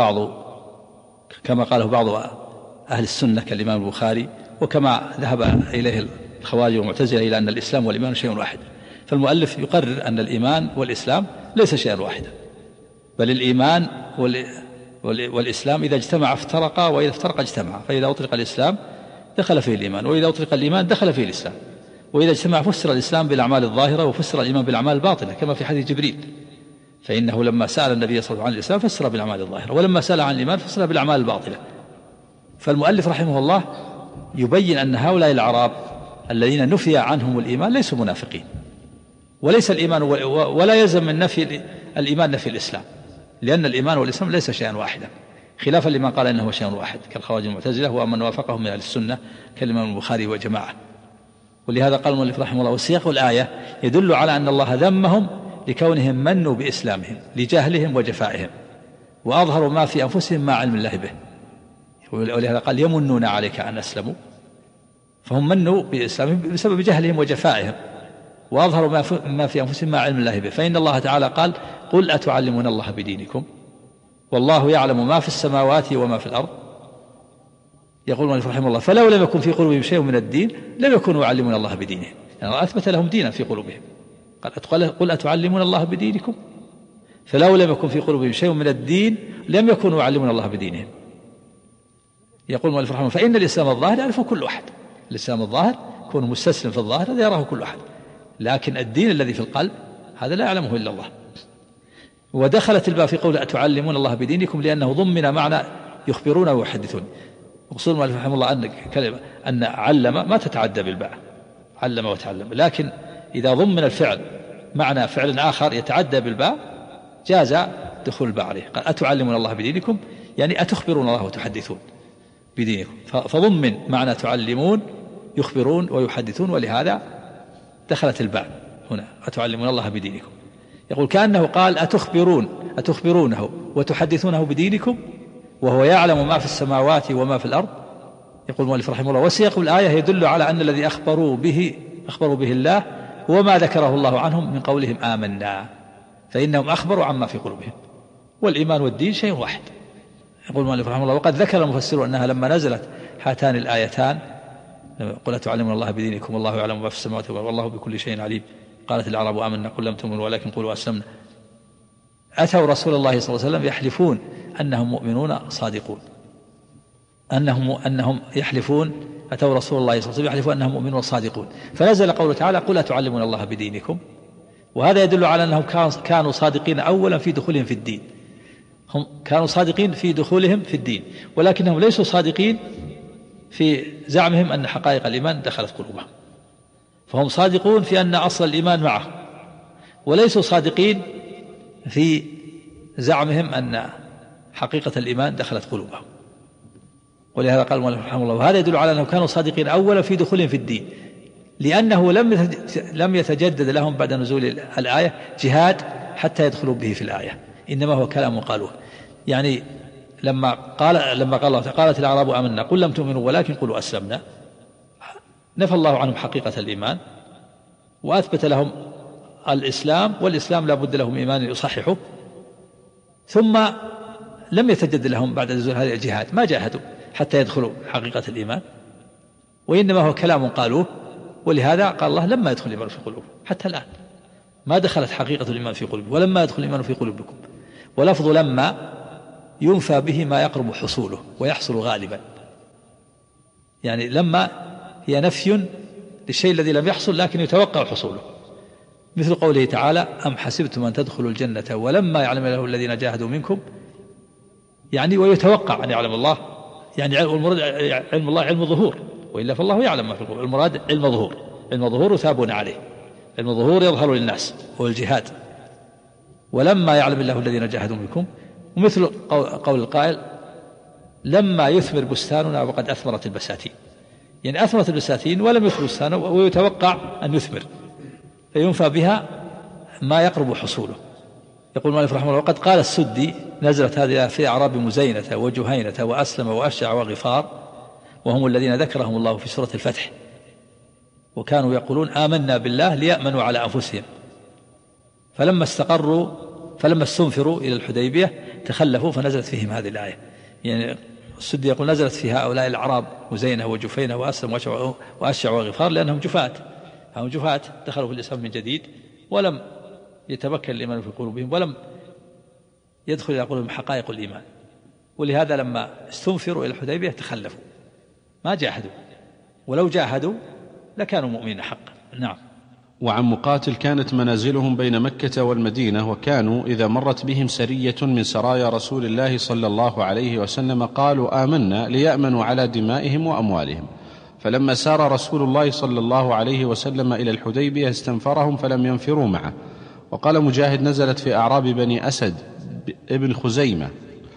قاله بعض أهل السنة كالإمام البخاري، وكما ذهب إليه الخوارج والمعتزلة إلى أن الإسلام والإيمان شيء واحد. فالمؤلف يقرر أن الإيمان والإسلام ليس شيئا واحدا، بل الإيمان والإسلام إذا اجتمع افترقا، وإذا افترقا اجتمعا، فإذا أطلق الإسلام دخل فيه الإيمان، وإذا أطلق الإيمان دخل فيه الإسلام، وإذا اجتمع فسر الإسلام بالأعمال الظاهرة وفسر الإيمان بالأعمال الباطنة كما في حديث جبريل، فإنه لما سأل النبي صلى الله عليه وسلم عن الإسلام فسر بالأعمال الظاهرة، ولما سأل عن الإيمان فسر بالأعمال الباطنة. فالمؤلف رحمه الله يبين أن هؤلاء الأعراب الذين نفي عنهم الإيمان ليسوا منافقين، وليس الإيمان ولا يلزم من نفي الإيمان نفي الإسلام، لأن الإيمان والإسلام ليس شيئا واحدا، خلافا لمن قال إنه شيء واحد كالخوارج المعتزلة ومن وافقهم من أهل السنة كالإمام البخاري وجماعة. ولهذا قال المؤلف رحمه الله وسياق الآية يدل على أن الله ذمهم لكونهم منوا بإسلامهم لجهلهم وجفائهم، وأظهروا ما في أنفسهم مع علم الله به، ولهذا قال يمنون عليك أن أسلموا، فهم منوا بإسلامهم بسبب جهلهم وجفائهم، وأظهروا ما في أنفسهم مع علم الله به. فإن الله تعالى قال قل أتعلمون الله بدينكم والله يعلم ما في السماوات وما في الأرض. يقول المؤلف رحمه الله فلو لم يكن في قلوبهم شيء من الدين لم يكونوا يعلمون الله بدينهم، يعني أثبت لهم دينا في قلوبهم، قال قل أتعلمون الله بدينكم، فلو لم يكن في قلوبهم شيء من الدين لم يكونوا يعلمون الله بدينهم. يقول المؤلف رحمه الله فإن الإسلام الظاهر يعرفه كل أحد، الإسلام الظاهر كون مستسلم في الظاهر هذا يراه كل أحد، لكن الدين الذي في القلب هذا لا يعلمه إلا الله. ودخلت الباء في قول أتعلمون الله بدينكم لأنه ضمن معنى يخبرون ويحدثون. وقصد المؤلف رحمه الله أن كلمة أن علم ما تتعدى بالباء، علم وتعلم، لكن إذا ضمن الفعل معنى فعل آخر يتعدى بالباء جاز دخول الباء عليه. قال أتعلمون الله بدينكم يعني أتخبرون الله وتحدثون بدينكم، فضمن معنى تعلمون يخبرون ويحدثون، ولهذا دخلت الباء هنا أتعلمون الله بدينكم. يقول كأنه قال أتخبرونه وتحدثونه بدينكم وهو يعلم ما في السماوات وما في الأرض. يقول المؤلف رحمه الله وسياق الآية يدل على أن الذي أخبروا به الله هو ما ذكره الله عنهم من قولهم آمنا، فإنهم أخبروا عما في قلوبهم، والإيمان والدين شيء واحد. يقول المؤلف رحمه الله وقد ذكر المفسرون أنها لما نزلت هاتان الآيتان قل أتعلمون الله بدينكم والله يعلم ما في السماوات والأرض والله بكل شيء عليم قالت الأعراب آمنا قل لم تؤمنوا ولكن قولوا أسلمنا، أتوا رسول الله صلى الله عليه وسلم يحلفون أنهم مؤمنون صادقون، أنهم يحلفون، أتوا رسول الله صلى الله عليه وسلم يحلفون أنهم مؤمنون صادقون، فنزل قوله تعالى قل أتعلمون الله بدينكم، وهذا يدل على أنهم كانوا صادقين أولا في دخولهم في الدين، هم كانوا صادقين في دخولهم في الدين، ولكنهم ليسوا صادقين في زعمهم أن حقائق الإيمان دخلت قلوبهم، فهم صادقون في أن أصل الإيمان معه، وليسوا صادقين في زعمهم أن حقيقة الإيمان دخلت قلوبهم. ولهذا قال المؤلف رحمه الله وهذا يدل على أنهم كانوا صادقين أولا في دخولهم في الدين، لأنه لم يتجدد لهم بعد نزول الآية جهاد حتى يدخلوا به في الآية، إنما هو كلام قالوه. يعني لما قال الله قالت الأعراب آمنا قل لم تؤمنوا ولكن قولوا أسلمنا، نفى الله عنهم حقيقة الإيمان وأثبت لهم الإسلام، والإسلام لا بد لهم إيمان يصححه، ثم لم يتجدد لهم بعد نزول هذه الجهاد، ما جاهدوا حتى يدخلوا حقيقة الإيمان، وإنما هو كلام قالوه. ولهذا قال الله لما يدخل الإيمان في قلوبكم، حتى الآن ما دخلت حقيقة الإيمان في قلوبكم ولما يدخل الإيمان في قلوبكم، ولفظ لما ينفى به ما يقرب حصوله ويحصل غالبا، يعني لما هي نفي للشيء الذي لم يحصل لكن يتوقع حصوله، مثل قوله تعالى أم حسبتم أن تدخلوا الجنة ولما يعلم الله الذين جاهدوا منكم، يعني ويتوقع أن يعلم الله، يعني المراد علم الله علم ظهور، وإلا فالله يعلم ما في القلوب، المراد علم ظهور، علم ظهور يثابون عليه، علم ظهور يظهر للناس هو الجهاد، ولما يعلم الله الذين جاهدوا منكم، ومثل قول القائل لما يثمر بستاننا وقد أثمرت البساتين، يعني أثمرت البساتين ولم يثمر بستانه ويتوقع أن يثمر، فينفى بها ما يقرب حصوله. يقول المؤلف رحمه الله: وقد قال السدي: نزلت هذه في أعراب مزينة وجهينة وأسلم وأشجع وغفار، وهم الذين ذكرهم الله في سورة الفتح، وكانوا يقولون آمنا بالله ليأمنوا على أنفسهم، فلما استنفروا إلى الحديبية تخلفوا فنزلت فيهم هذه الآية. يعني السدي يقول: نزلت في هؤلاء الأعراب مزينة وجفينة وأسلم وأشجع وغفار، لأنهم جفاة دخلوا في الإسلام من جديد، ولم يتمكن الإيمان في قلوبهم، ولم يدخل إلى قلوبهم حقائق الإيمان، ولهذا لما استنفروا إلى الحديبية تخلفوا ما جاهدوا، ولو جاهدوا لكانوا مؤمنين حقا. نعم. وعن مقاتل: كانت منازلهم بين مكة والمدينة، وكانوا إذا مرت بهم سرية من سرايا رسول الله صلى الله عليه وسلم قالوا آمنا ليأمنوا على دمائهم وأموالهم، فلما سار رسول الله صلى الله عليه وسلم إلى الحديبية استنفرهم فلم ينفروا معه. وقال مجاهد: نزلت في أعراب بني أسد ابن خزيمة،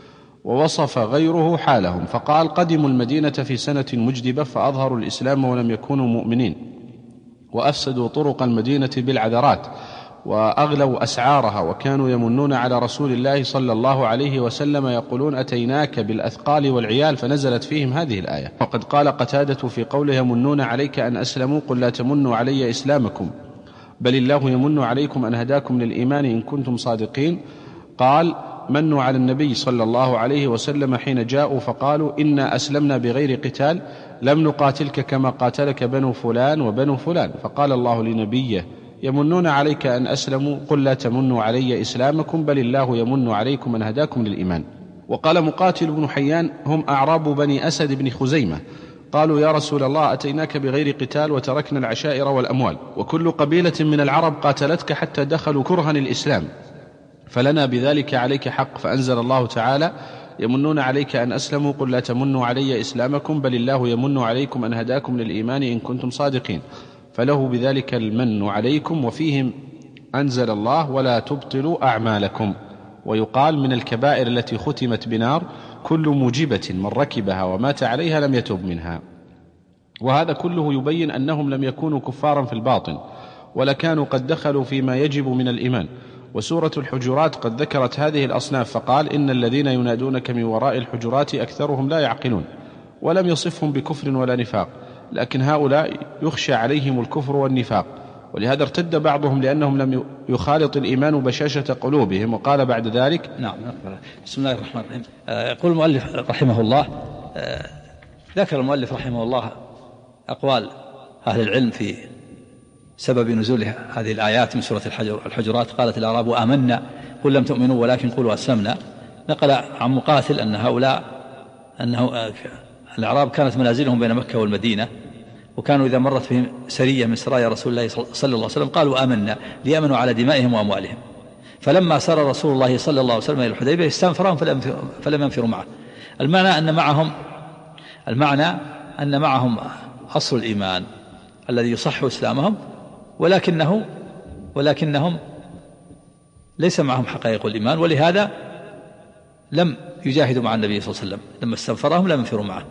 ووصف غيره حالهم فقال: قدموا المدينة في سنة مجدبة فأظهروا الإسلام ولم يكونوا مؤمنين، وأفسدوا طرق المدينة بالعذرات وأغلوا أسعارها، وكانوا يمنون على رسول الله صلى الله عليه وسلم يقولون أتيناك بالأثقال والعيال، فنزلت فيهم هذه الآية. وقد قال قتادة في قوله: يمنون عليك أن أسلموا قل لا تمنوا علي إسلامكم بل الله يمن عليكم أن هداكم للإيمان إن كنتم صادقين. قال: منوا على النبي صلى الله عليه وسلم حين جاءوا فقالوا إنا أسلمنا بغير قتال، لم نقاتلك كما قاتلك بنو فلان وبنو فلان. فقال الله لنبيه: يمنون عليك أن أسلموا قل لا تمنوا علي إسلامكم بل الله يمن عليكم أن هداكم للإيمان. وقال مقاتل بن حيان: هم أعراب بني أسد بن خزيمة، قالوا يا رسول الله أتيناك بغير قتال وتركنا العشائر والأموال، وكل قبيلة من العرب قاتلتك حتى دخلوا كرها الإسلام، فلنا بذلك عليك حق. فأنزل الله تعالى: يمنون عليك أن أسلموا قل لا تمنوا علي إسلامكم بل الله يمن عليكم أن هداكم للإيمان إن كنتم صادقين، فله بذلك المن عليكم. وفيهم أنزل الله: ولا تبطلوا أعمالكم. ويقال من الكبائر التي ختمت بنار كل موجبة من ركبها ومات عليها لم يتب منها. وهذا كله يبين أنهم لم يكونوا كفارا في الباطن، ولا كانوا قد دخلوا فيما يجب من الإيمان. وسورة الحجرات قد ذكرت هذه الأصناف فقال: إن الذين ينادونك من وراء الحجرات أكثرهم لا يعقلون، ولم يصفهم بكفر ولا نفاق، لكن هؤلاء يخشى عليهم الكفر والنفاق، ولهذا ارتد بعضهم لأنهم لم يخالط الإيمان بشاشة قلوبهم. وقال بعد ذلك: نعم. بسم الله الرحمن الرحيم. يقول المؤلف رحمه الله: ذكر المؤلف رحمه الله أقوال أهل العلم في سبب نزول هذه الآيات من سورة الحجرات. قالت الأعراب آمنا قل لم تؤمنوا ولكن قولوا أسلمنا. نقل عن مقاتل أنه الأعراب كانت منازلهم بين مكة والمدينة، وكانوا إذا مرت بهم سرية من سرايا رسول الله صلى الله عليه وسلم قالوا آمنا ليأمنوا على دمائهم وأموالهم، فلما سار رسول الله صلى الله عليه وسلم إلى الحديبية استنفرهم فلم ينفروا معه. المعنى أن معهم أصل الإيمان الذي يصح إسلامهم، ولكنهم ليس معهم حقائق الإيمان، ولهذا لم يجاهدوا مع النبي صلى الله عليه وسلم. لما استنفرهم لم ينفروا معه.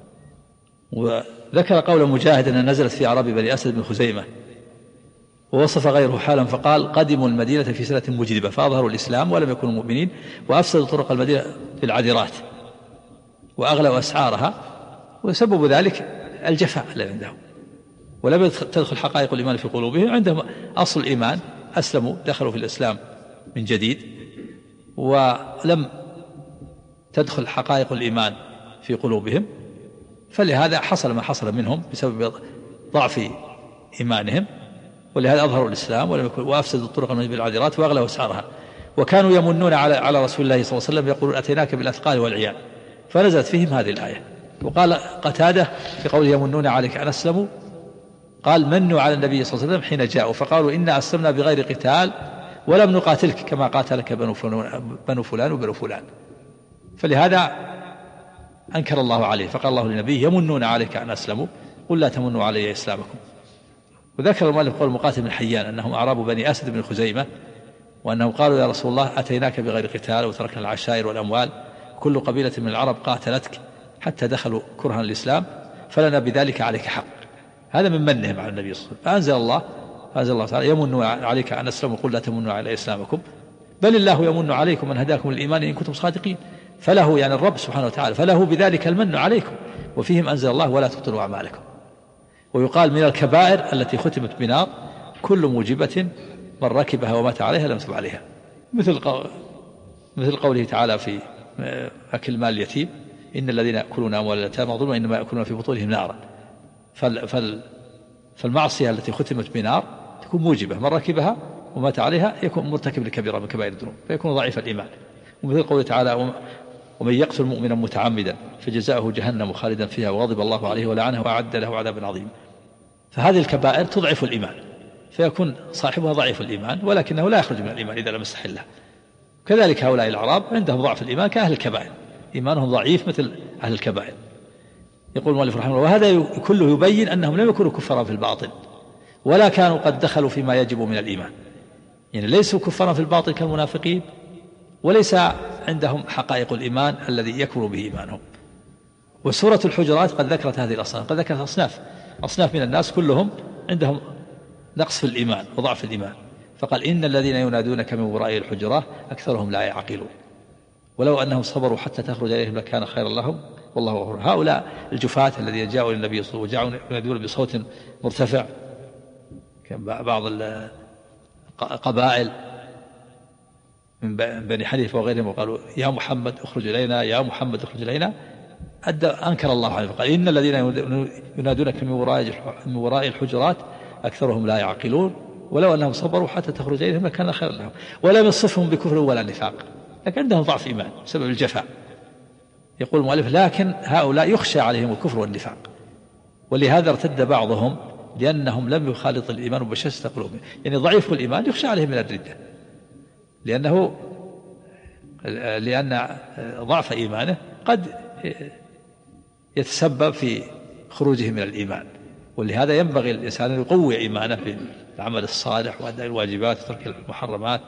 وذكر قول مجاهد أن نزلت في أعراب بني أسد بن خزيمة، ووصف غيره حالا فقال: قدموا المدينة في سنة مجدبة فأظهروا الإسلام ولم يكونوا مؤمنين، وأفسدوا طرق المدينة بالعذرات وأغلوا أسعارها، وسبب ذلك الجفاء الذي عندهم، ولم تدخل حقائق الإيمان في قلوبهم. عندهم أصل الإيمان، أسلموا دخلوا في الإسلام من جديد، ولم تدخل حقائق الإيمان في قلوبهم، فلهذا حصل ما حصل منهم بسبب ضعف إيمانهم، ولهذا أظهروا الإسلام وأفسدوا الطرق بالعذرات وأغلوا أسعارها. وكانوا يمنون على رسول الله صلى الله عليه وسلم يقولون أتيناك بالأثقال والعيال، فنزلت فيهم هذه الآية. وقال قتادة في قوله: يمنون عليك أن أسلموا قال: منوا على النبي صلى الله عليه وسلم حين جاءوا فقالوا إنا أسلمنا بغير قتال ولم نقاتلك كما قاتلك بنو فلان وبنو فلان. فلهذا أنكر الله عليه، فقال الله للنبي: يمنون عليك أن أسلموا قل لا تمنوا علي إسلامكم. وذكر المؤلف قول مقاتل بن حيان أنهم أعراب بني أسد بن خزيمة، وأنهم قالوا: يا رسول الله أتيناك بغير قتال وتركنا العشائر والأموال، كل قبيلة من العرب قاتلتك حتى دخلوا كرها الإسلام، فلنا بذلك عليك حق. هذا من منهم على النبي صلى الله عليه وسلم. فأنزل الله: فأنزل الله تعالى يمن عليك أن أسلموا قل لا تمنوا على إسلامكم بل الله يمن عليكم أن هداكم للإيمان إن كنتم صادقين. فله يعني الرب سبحانه وتعالى فله بذلك المن عليكم وفيهم أنزل الله ولا تبطلوا أعمالكم. ويقال من الكبائر التي ختمت بنار كل موجبة من ركبها ومات عليها لم يتب عليها، مثل قوله تعالى في أكل مال اليتيم إن الذين يأكلون أموال اليتامى ظلما إنما يأكلون في بطونهم نارا. فالمعصية التي ختمت بنار تكون موجبة من ركبها ومات عليها يكون مرتكب لكبيرة من كبائر الذنوب فيكون ضعيف الإيمان. ومثل قوله تعالى ومن يقتل مؤمنا متعمدا فجزاؤه جهنم خالدا فيها وغضب الله عليه ولعنه وأعد له عذابا عظيما. فهذه الكبائر تضعف الإيمان فيكون صاحبها ضعيف الإيمان ولكنه لا يخرج من الإيمان إذا لم يستحله. كذلك هؤلاء الأعراب عندهم ضعف الإيمان كأهل الكبائر إيمانهم ضعيف مثل أهل الكبائر. يقول المؤلف رحمه الله وهذا كله يبين أنهم لم يكونوا كفارا في الباطن ولا كانوا قد دخلوا فيما يجب من الإيمان، يعني ليسوا كفارا في الباطن كالمنافقين وليس عندهم حقائق الإيمان الذي يكبر به إيمانهم. وسورة الحجرات قد ذكرت هذه الأصناف، قد ذكرت أصناف من الناس كلهم عندهم نقص في الإيمان وضعف في الإيمان، فقال إن الذين ينادونك من وراء الحجرات أكثرهم لا يعقلون ولو أنهم صبروا حتى تخرج إليهم لكان خيرا لهم والله غفور. هؤلاء الجفاة الذين جاءوا للنبي صلى الله عليه وسلم وجاءوا ينادون بصوت مرتفع بعض القبائل من بني حنيفة وغيرهم وقالوا يا محمد اخرج إلينا يا محمد اخرج إلينا، أنكر الله عليه فقال إن الذين ينادونك من وراء الحجرات أكثرهم لا يعقلون ولو أنهم صبروا حتى تخرج إليهم لكان خيرا لهم. ولم يصفهم بكفر ولا نفاق لكن عندهم ضعف إيمان بسبب الجفاء. يقول المؤلف لكن هؤلاء يخشى عليهم الكفر والنفاق ولهذا ارتد بعضهم لأنهم لم يخالط الإيمان بشسة قلوبهم، يعني ضعيف الإيمان يخشى عليهم من الردة لأن ضعف إيمانه قد يتسبب في خروجه من الإيمان. ولهذا ينبغي الإنسان أن يقوي إيمانه في العمل الصالح وأداء الواجبات وترك المحرمات.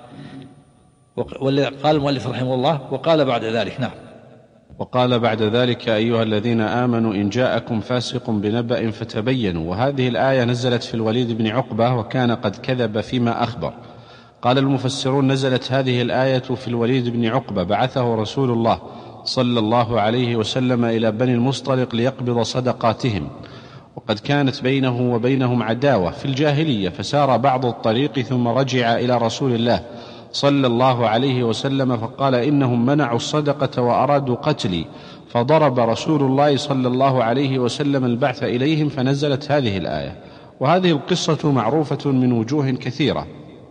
قال المؤلف رحمه الله وقال بعد ذلك نعم وقال بعد ذلك أيها الذين آمنوا إن جاءكم فاسق بنبأ فتبينوا. وهذه الآية نزلت في الوليد بن عقبة وكان قد كذب فيما أخبر. قال المفسرون نزلت هذه الآية في الوليد بن عقبة بعثه رسول الله صلى الله عليه وسلم إلى بني المصطلق ليقبض صدقاتهم وقد كانت بينه وبينهم عداوة في الجاهلية فسار بعض الطريق ثم رجع إلى رسول الله صلى الله عليه وسلم فقال إنهم منعوا الصدقة وأرادوا قتلي فضرب رسول الله صلى الله عليه وسلم البعث إليهم فنزلت هذه الآية. وهذه القصة معروفة من وجوه كثيرة.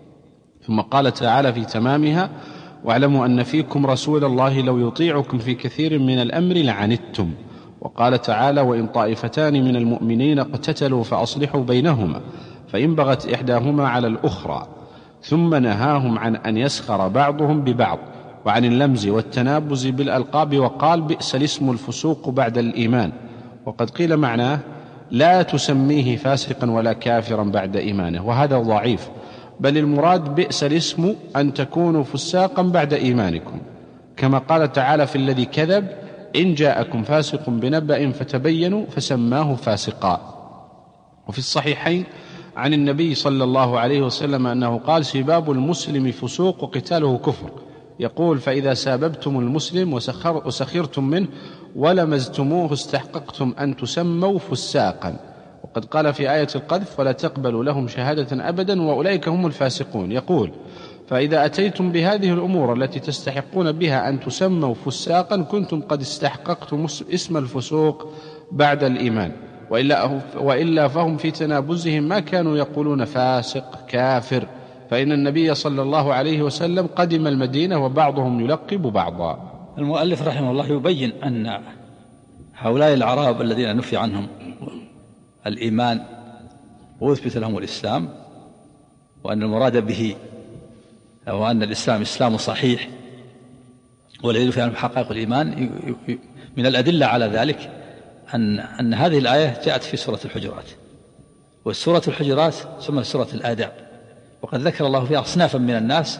ثم قال تعالى في تمامها واعلموا أن فيكم رسول الله لو يطيعكم في كثير من الأمر لعنتم. وقال تعالى وإن طائفتان من المؤمنين اقتتلوا فأصلحوا بينهما فإن بغت إحداهما على الأخرى. ثم نهاهم عن أن يسخر بعضهم ببعض وعن اللمز والتنابز بالألقاب وقال بئس الاسم الفسوق بعد الإيمان. وقد قيل معناه لا تسميه فاسقا ولا كافرا بعد إيمانه وهذا ضعيف، بل المراد بئس الاسم أن تكونوا فساقا بعد إيمانكم كما قال تعالى في الذي كذب إن جاءكم فاسق بنبأ فتبينوا فسماه فاسقا. وفي الصحيحين عن النبي صلى الله عليه وسلم أنه قال سباب المسلم فسوق وقتاله كفر. يقول فإذا ساببتم المسلم وسخرتم منه ولمزتموه استحققتم أن تسموا فساقا. وقد قال في آية القذف ولا تقبلوا لهم شهادة أبدا وأولئك هم الفاسقون. يقول فإذا أتيتم بهذه الأمور التي تستحقون بها أن تسموا فساقا كنتم قد استحققتم اسم الفسوق بعد الإيمان وإلا فهم في تنابزهم ما كانوا يقولون فاسق كافر، فإن النبي صلى الله عليه وسلم قدم المدينة وبعضهم يلقب بعضا. المؤلف رحمه الله يبين أن هؤلاء الأعراب الذين نفي عنهم الإيمان وأثبت لهم الإسلام وأن المراد به وأن الإسلام إسلام صحيح والذي في عنه حقائق الإيمان، من الأدلة على ذلك أن هذه الآية جاءت في سورة الحجرات، والسورة الحجرات سمت سورة الآداب، وقد ذكر الله فيها أصنافا من الناس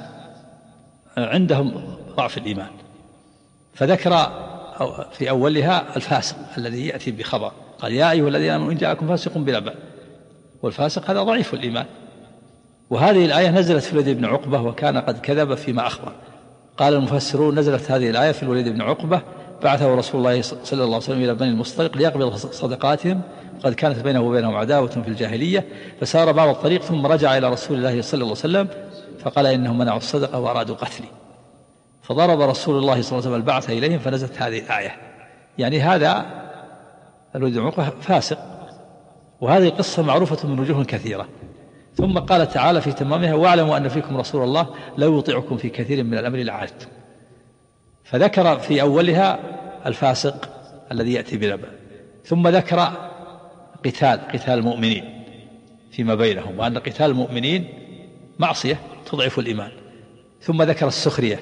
عندهم ضعف الإيمان، فذكر في أولها الفاسق الذي يأتي بخبر، قال يا أيها الذين آمنوا إن جاءكم فاسق بنبأ، والفاسق هذا ضعيف الإيمان وهذه الآية نزلت في الوليد بن عقبة وكان قد كذب فيما أخبر. قال المفسرون نزلت هذه الآية في الوليد بن عقبة بعثه رسول الله صلى الله عليه وسلم إلى بني المصطلق ليقبض صدقاتهم، قد كانت بينه وبينهم عداوة في الجاهلية، فسار بعض الطريق ثم رجع إلى رسول الله صلى الله عليه وسلم فقال إنهم منعوا الصدقة وأرادوا قتلي، فضرب رسول الله صلى الله عليه وسلم البعث إليهم فنزلت هذه الآية. يعني هذا الوليد بن عقبة فاسق، وهذه القصة معروفة من وجوه كثيرة. ثم قال تعالى في تمامها واعلموا أن فيكم رسول الله لو يطيعكم في كثير من الأمر لعنتم، فذكر في أولها الفاسق الذي يأتي بنبأ، ثم ذكر قتال المؤمنين فيما بينهم وأن قتال المؤمنين معصية تضعف الإيمان، ثم ذكر السخرية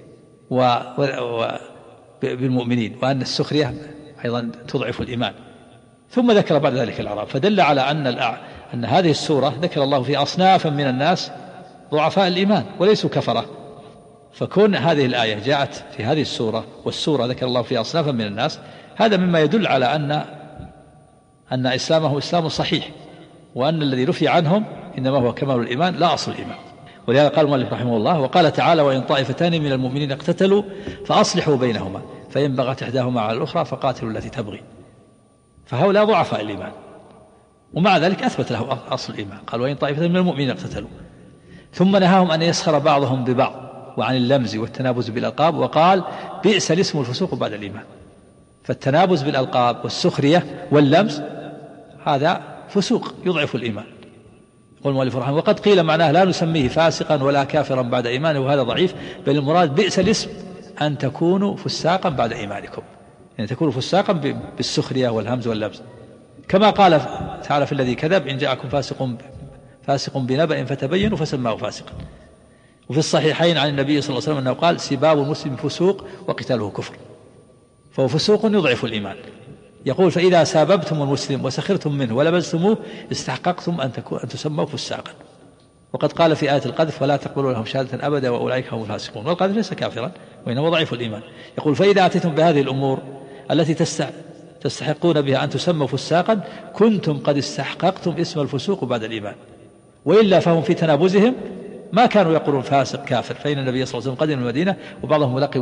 بالمؤمنين وأن السخرية أيضا تضعف الإيمان، ثم ذكر بعد ذلك الأعراب، فدل على أن هذه السورة ذكر الله في أصنافا من الناس ضعفاء الإيمان وليسوا كفرة. فكون هذه الآية جاءت في هذه السورة والسورة ذكر الله في أصنافا من الناس، هذا مما يدل على أن إسلامه إسلام صحيح، وأن الذي رفع عنهم إنما هو كمال الإيمان لا أصل الإيمان. ولهذا قال المؤلف رحمه الله وقال تعالى وإن طائفتان من المؤمنين اقتتلوا فأصلحوا بينهما فإن بغت إحداهما على الأخرى فقاتلوا التي تبغي، فهؤلاء ضعفاء الإيمان، ومع ذلك أثبت له أصل الإيمان، قال وإن طائفتان من المؤمنين اقتتلوا، ثم نهاهم أن يسخر بعضهم ببعض وعن اللمز والتنابز بالألقاب، وقال بئس الاسم الفسوق بعد الإيمان. فالتنابز بالألقاب والسخرية واللمز هذا فسوق يضعف الإيمان. يقول المؤلف رحمه وقد قيل معناه لا نسميه فاسقا ولا كافرا بعد إيمانه، وهذا ضعيف، بل المراد بئس الاسم أن تكونوا فساقا بعد إيمانكم، يعني تكونوا فساقا بالسخرية والهمز واللمز، كما قال تعالى في الذي كذب إن جاءكم فاسق بنبأ فتبينوا فسماه فاسقا. وفي الصحيحين عن النبي صلى الله عليه وسلم أنه قال سباب المسلم فسوق وقتاله كفر، فهو فسوق يضعف الإيمان. يقول فإذا ساببتم المسلم وسخرتم منه ولبستموه استحققتم أن تسموا فساقا. وقد قال في آية القذف ولا تقبلوا لهم شهادة أبدا وأولئك هم الفاسقون، والقذف ليس كافرا وإنما ضعيف الإيمان. يقول فإذا أتيتم بهذه الأمور التي تستحقون بها أن تسموا فساقا كنتم قد استحققتم اسم الفسوق بعد الإيمان، وإلا فهم في تنابزهم ما كانوا يقولون فاسق كافر، فإن النبي صلى الله عليه وسلم قدم المدينة وبعضهم يلقب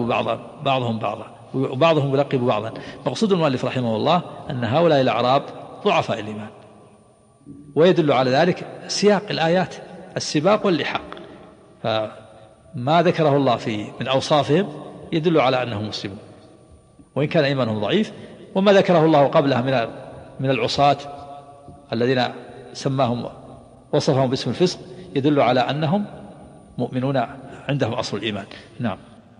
بعضهم يلقب بعضا. مقصود المؤلف رحمه الله أن هؤلاء الأعراب ضعفاء الإيمان، ويدل على ذلك سياق الآيات السباق واللحاق، فما ذكره الله من أوصافهم يدل على أنهم مسلمون وإن كان إيمانهم ضعيف، وما ذكره الله قبلها من العصاة الذين وصفهم باسم الفسق يدل على أنهم مؤمنون عندهم أصل الإيمان. نعم.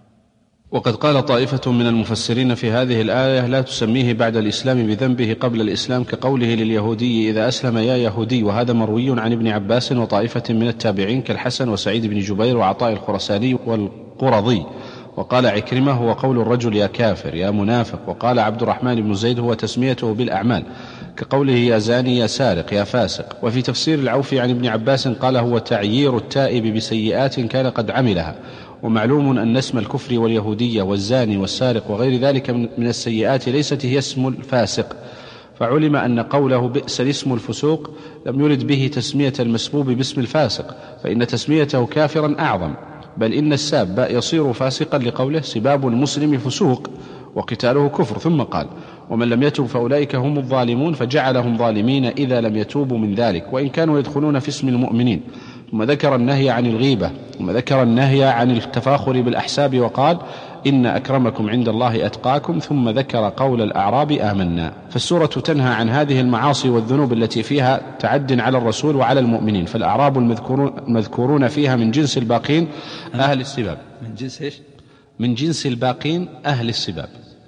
وقد قال طائفة من المفسرين في هذه الآية لا تسميه بعد الإسلام بذنبه قبل الإسلام كقوله لليهودي إذا أسلم يا يهودي، وهذا مروي عن ابن عباس وطائفة من التابعين كالحسن وسعيد بن جبير وعطاء الخرساني والقرظي. وقال عكرمة هو قول الرجل يا كافر يا منافق. وقال عبد الرحمن بن زيد هو تسميته بالأعمال كقوله يا زاني يا سارق يا فاسق. وفي تفسير العوفي عن ابن عباس قال هو تعيير التائب بسيئات كان قد عملها. ومعلوم أن اسم الكفر واليهودية والزاني والسارق وغير ذلك من السيئات ليست هي اسم الفاسق، فعلم أن قوله بئس الاسم الفسوق لم يرد به تسمية المسبوب باسم الفاسق، فإن تسميته كافرا أعظم، بل إن الساب يصير فاسقا لقوله سباب المسلم فسوق وقتاله كفر. ثم قال ومن لم يتوب فأولئك هم الظالمون، فجعلهم ظالمين إذا لم يتوبوا من ذلك وإن كانوا يدخلون في اسم المؤمنين. ثم ذكر النهي عن الغيبة، ثم ذكر النهي عن التفاخر بالأحساب وقال إن أكرمكم عند الله أتقاكم، ثم ذكر قول الأعراب آمنا. فالسورة تنهى عن هذه المعاصي والذنوب التي فيها تعد على الرسول وعلى المؤمنين، فالأعراب المذكورون فيها من جنس الباقين أهل السباب. من جنس إيش؟ من جنس الباقين أهل السباب.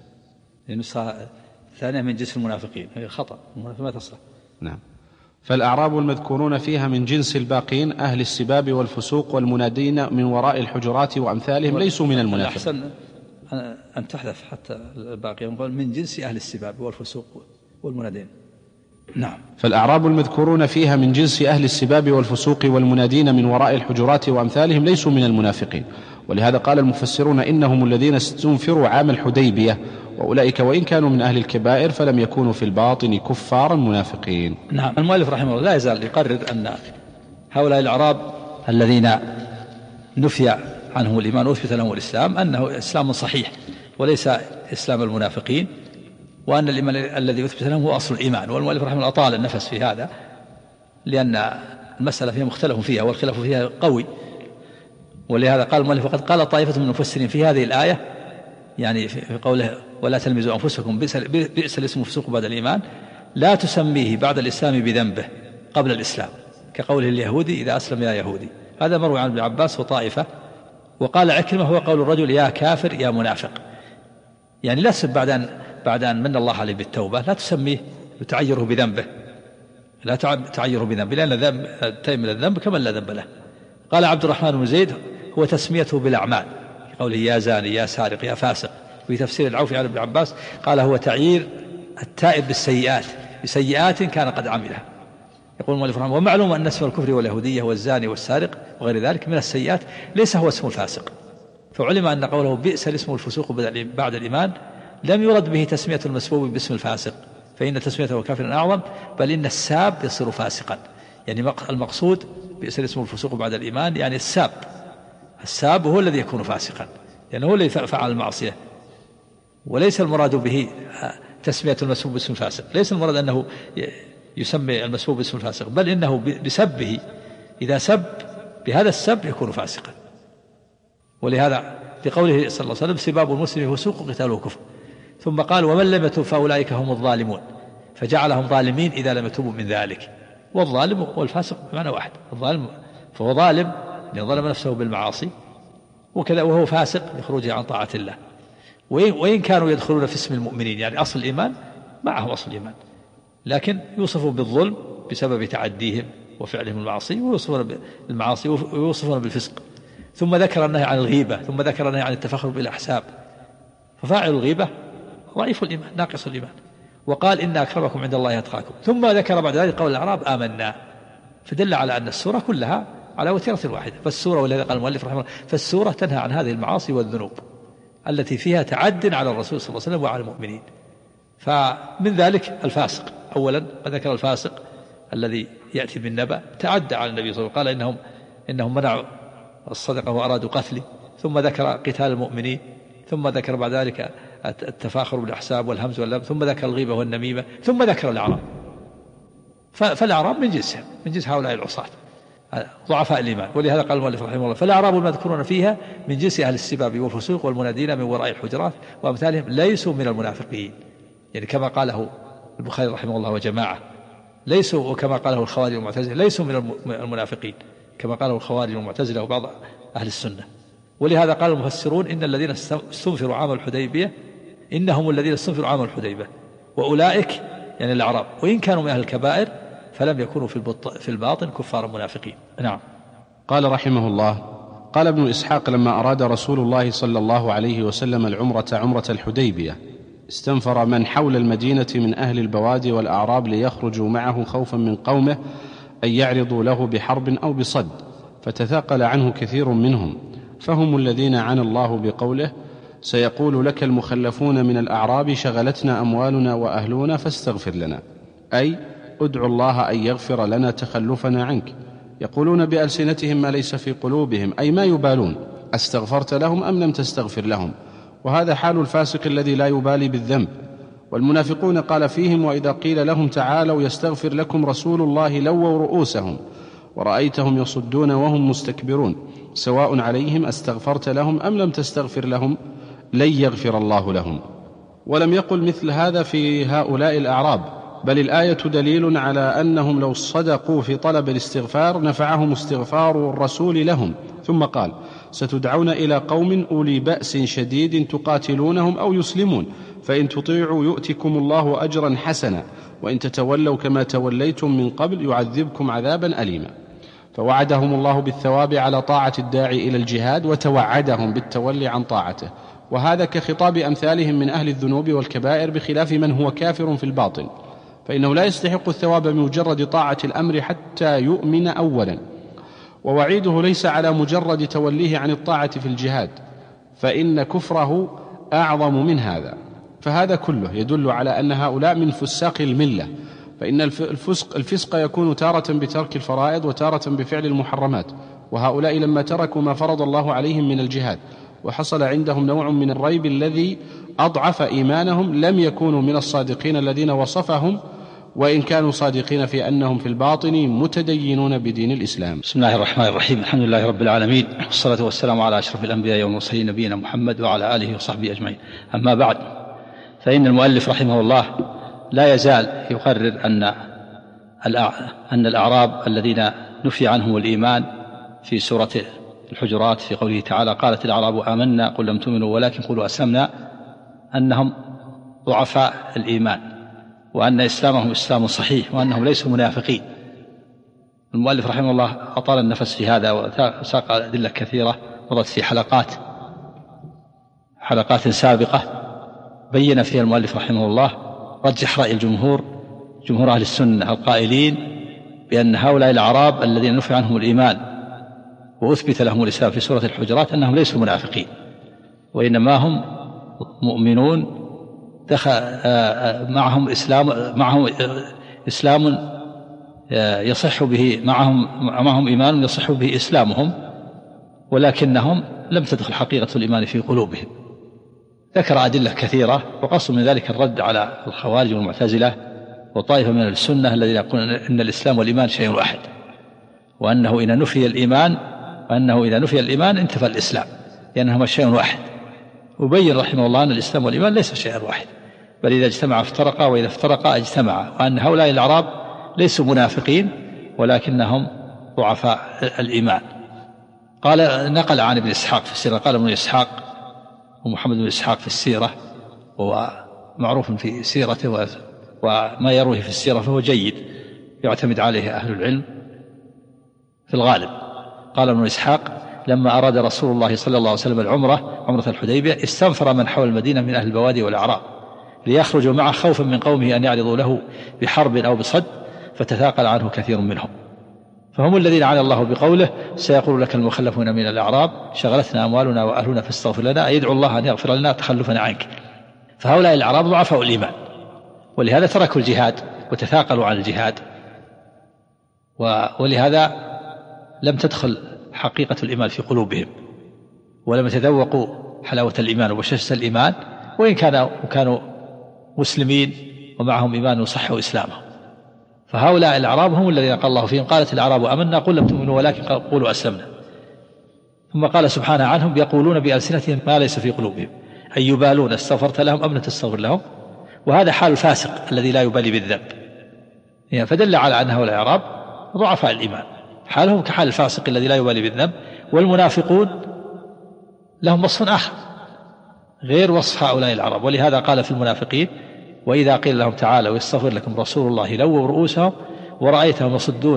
النسخة الثانية من جنس المنافقين، هي خطأ، ما تصلح. نعم. فالأعراب المذكورون فيها من جنس الباقين أهل السباب والفسوق والمنادين من وراء الحجرات وأمثالهم ليسوا من المنافقين. أحسن أن تحذف حتى الباقي من جنس أهل السباب والفسوق والمنادين. نعم. فالأعراب المذكورون فيها من جنس أهل السباب والفسوق والمنادين من وراء الحجرات وأمثالهم ليسوا من المنافقين، ولهذا قال المفسرون إنهم الذين استنفروا عام الحديبية، وأولئك وإن كانوا من أهل الكبائر فلم يكونوا في الباطن كفارا منافقين. نعم. المؤلف رحمه الله لا يزال يقرر أن هؤلاء الأعراب الذين نفي عنهم الإيمان وأثبت لهم الإسلام أنه إسلام صحيح وليس إسلام المنافقين، وأن الإيمان الذي أثبت لهم هو أصل الإيمان. والمؤلف رحمه الله طال النفس في هذا لأن المسألة فيها مختلف فيها والخلاف فيها قوي، ولهذا قال المؤلف وقد قال طائفة من المفسرين في هذه الآية يعني في قوله ولا تلمزوا أنفسكم بئس الاسم الفسوق بعد الإيمان، لا تسميه بعد الإسلام بذنبه قبل الإسلام، كقوله اليهودي إذا أسلم يا يهودي. هذا مروي عن ابن عباس وطائفة. وقال عكرمة هو قول الرجل يا كافر يا منافق، يعني لا تسب بعد أن من الله عليه بالتوبة، لا تسميه تعيره بذنبه، لا تعيره بذنبه، لأن التائب من الذنب كمن لا ذنب له. قال عبد الرحمن بن زيد هو تسميته بالأعمال، قوله يا زاني يا سارق يا فاسق. في تفسير العوفي عن ابن عباس قال هو تعيير التائب بالسيئات بسيئات كان قد عملها. يقول المؤلف رحمه الله ومعلوم أن اسم الكفر واليهودية والزاني والسارق وغير ذلك من السيئات ليس هو اسم الفاسق، فعلم أن قوله بئس الاسم الفسوق بعد الإيمان لم يرد به تسمية المسبوب باسم الفاسق، فإن تسميته كافر أعظم، بل إن الساب يصير فاسقا. يعني المقصود بئس الاسم الفسوق بعد الإيمان يعني الساب هو الذي يكون فاسقا، يعني هو الذي فعل المعصية، وليس المراد به تسمية المسبوب باسم الفاسق، ليس المراد أنه يسمي المسبوب باسم الفاسق، بل إنه بسبه إذا سب بهذا السب يكون فاسقا. ولهذا لقوله صلى الله عليه وسلم سباب المسلم فسوق وقتاله كفر، ثم قال ومن لم يتوب فأولئك هم الظالمون، فجعلهم ظالمين إذا لم يتوبوا من ذلك. والظالم والفاسق بمعنى واحد، الظالم فهو ظالم لأن ظلم نفسه بالمعاصي، وكذا وهو فاسق لخروجه عن طاعة الله. وإن كانوا يدخلون في اسم المؤمنين يعني أصل الإيمان معهم أصل الإيمان، لكن يوصفوا بالظلم بسبب تعديهم وفعلهم المعاصي، ويوصفون بالمعاصي ويوصفون بالفسق. ثم ذكر النهي عن الغيبة، ثم ذكر النهي عن التفاخر بالأحساب، ففاعل الغيبة ضعيف الإيمان ناقص الإيمان. وقال إن أكرمكم عند الله أتقاكم. ثم ذكر بعد ذلك قول الأعراب آمنا، فدل على أن السورة كلها على وتيرة واحدة. فالسورة ولهذا قال المؤلف رحمه الله فالسورة تنهى عن هذه المعاصي والذنوب التي فيها تعد على الرسول صلى الله عليه وسلم وعلى المؤمنين. فمن ذلك الفاسق أولا، وذكر الفاسق الذي يأتي بالنبأ تعدى على النبي صلى الله عليه وسلم، قال إنهم منعوا الصدقة وأرادوا قتله. ثم ذكر قتال المؤمنين، ثم ذكر بعد ذلك التفاخر بالأحساب والهمز واللم، ثم ذكر الغيبة والنميمة، ثم ذكر الأعراب. فالأعراب من جنسهم، من جنس هؤلاء العصاة ضعفاء الإيمان. ولهذا قال المؤلف رحمه الله فالأعراب المذكورون فيها من جنس أهل السباب والفسوق والمنادين من وراء الحجرات وأمثالهم ليسوا من المنافقين، يعني كما قاله البخاري رحمه الله وجماعة ليسوا، وكما قاله الخوارج والمعتزلة ليسوا من المنافقين كما قاله الخوارج والمعتزلة وبعض أهل السنة. ولهذا قال المفسرون إن الذين استنفروا عام الحديبية إنهم الذين استنفروا عام الحديبية، وأولئك يعني الأعراب وإن كانوا من أهل الكبائر فلم يكونوا في الباطن كفار منافقين. نعم. قال رحمه الله قال ابن إسحاق لما أراد رسول الله صلى الله عليه وسلم العمرة عمرة الحديبية استنفر من حول المدينة من أهل البوادي والأعراب ليخرجوا معه خوفا من قومه أن يعرضوا له بحرب أو بصد، فتثاقل عنه كثير منهم، فهم الذين عنى الله بقوله سيقول لك المخلفون من الأعراب شغلتنا أموالنا وأهلنا فاستغفر لنا، أي ادعوا الله أن يغفر لنا تخلفنا عنك. يقولون بألسنتهم ما ليس في قلوبهم، أي ما يبالون استغفرت لهم أم لم تستغفر لهم، وهذا حال الفاسق الذي لا يبالي بالذنب. والمنافقون قال فيهم وإذا قيل لهم تعالوا يستغفر لكم رسول الله لووا رؤوسهم ورأيتهم يصدون وهم مستكبرون، سواء عليهم استغفرت لهم أم لم تستغفر لهم لن يغفر الله لهم. ولم يقل مثل هذا في هؤلاء الأعراب، بل الآية دليل على أنهم لو صدقوا في طلب الاستغفار نفعهم استغفار الرسول لهم. ثم قال ستدعون إلى قوم أولي بأس شديد تقاتلونهم أو يسلمون، فإن تطيعوا يؤتكم الله أجرا حسنا، وإن تتولوا كما توليتم من قبل يعذبكم عذابا أليما. فوعدهم الله بالثواب على طاعة الداعي إلى الجهاد، وتوعدهم بالتولي عن طاعته، وهذا كخطاب أمثالهم من أهل الذنوب والكبائر، بخلاف من هو كافر في الباطن، فإنه لا يستحق الثواب بمجرد طاعة الأمر حتى يؤمن أولا. ووعيده ليس على مجرد توليه عن الطاعة في الجهاد، فإن كفره أعظم من هذا. فهذا كله يدل على أن هؤلاء من فساق الملة، فإن الفسق يكون تارة بترك الفرائض وتارة بفعل المحرمات، وهؤلاء لما تركوا ما فرض الله عليهم من الجهاد وحصل عندهم نوع من الريب الذي أضعف إيمانهم لم يكونوا من الصادقين الذين وصفهم، وإن كانوا صادقين في أنهم في الباطن متدينون بدين الإسلام. بسم الله الرحمن الرحيم. الحمد لله رب العالمين، والصلاة والسلام على أشرف الأنبياء والمرسلين نبينا محمد وعلى آله وصحبه أجمعين. أما بعد، فإن المؤلف رحمه الله لا يزال يقرر أن الأعراب الذين نفي عنهم الإيمان في سورة الحجرات في قوله تعالى قالت الأعراب آمنا قل لم تؤمنوا ولكن قولوا أسلمنا، أنهم ضعفاء الإيمان، وأن إسلامهم إسلام صحيح، وأنهم ليسوا منافقين. المؤلف رحمه الله أطال النفس في هذا وساق أدلة كثيرة مضت في حلقات سابقة بين فيها المؤلف رحمه الله رجح رأي جمهور أهل السنة القائلين بأن هؤلاء الأعراب الذين نفي عنهم الإيمان وأثبت لهم الإسلام في سورة الحجرات أنهم ليسوا منافقين، وإنما هم مؤمنون معهم إسلام يصح به، معهم إيمان يصح به إسلامهم، ولكنهم لم تدخل حقيقة الإيمان في قلوبهم. ذكر أدلة كثيرة، وقصد من ذلك الرد على الخوارج والمعتزلة وطائفة من السنة الذين يقولون إن الإسلام والإيمان شيء واحد، وأنه إذا نفي الإيمان انتفى الإسلام، لأنهما شيء واحد. وبين رحمه الله أن الإسلام والإيمان ليس شيئا واحد، بل إذا اجتمع افترقا، وإذا افترقا اجتمعا، وأن هؤلاء الأعراب ليسوا منافقين ولكنهم ضعفاء الإيمان. نقل عن ابن إسحاق في السيرة، قال ابن إسحاق ومحمد بن إسحاق في السيرة، وهو معروف في سيرته وما يرويه في السيرة فهو جيد يعتمد عليه أهل العلم في الغالب. قال ابن إسحاق لما أراد رسول الله صلى الله عليه وسلم عمرة الحديبية استنفر من حول المدينة من أهل البوادي والأعراب ليخرجوا معه خوفا من قومه أن يعرضوا له بحرب أو بصد، فتثاقل عنه كثير منهم، فهم الذين عانى الله بقوله سيقول لك المخلفون من الأعراب شغلتنا أموالنا وأهلنا فاستغفر لنا، أي يدعو الله أن يغفر لنا تخلفنا عنك. فهؤلاء الأعراب ضعفوا الإيمان، ولهذا تركوا الجهاد وتثاقلوا عن الجهاد، ولهذا لم تدخل حقيقة الإيمان في قلوبهم، ولم يتذوقوا حلاوة الإيمان وبشاشة الإيمان، وإن كانوا مسلمين ومعهم إيمان وصحوا إسلامهم. فهؤلاء الأعراب هم الذين قال الله فيهم قالت الأعراب آمنا قل لم تؤمنوا ولكن قولوا أسلمنا. ثم قال سبحانه عنهم يقولون بألسنتهم ما ليس في قلوبهم، أي يبالون استغفرت لهم أم لم تستغفر لهم، وهذا حال الفاسق الذي لا يبالي بالذنب. فدل على أن هؤلاء الأعراب ضعفاء الإيمان، حالهم كحال الفاسق الذي لا يبالي بالذنب. والمنافقون لهم وصف آخر غير وصف هؤلاء العرب، ولهذا قال في المنافقين وإذا قيل لهم تعالوا يستغفر لكم رسول الله لووا رؤوسهم ورأيتهم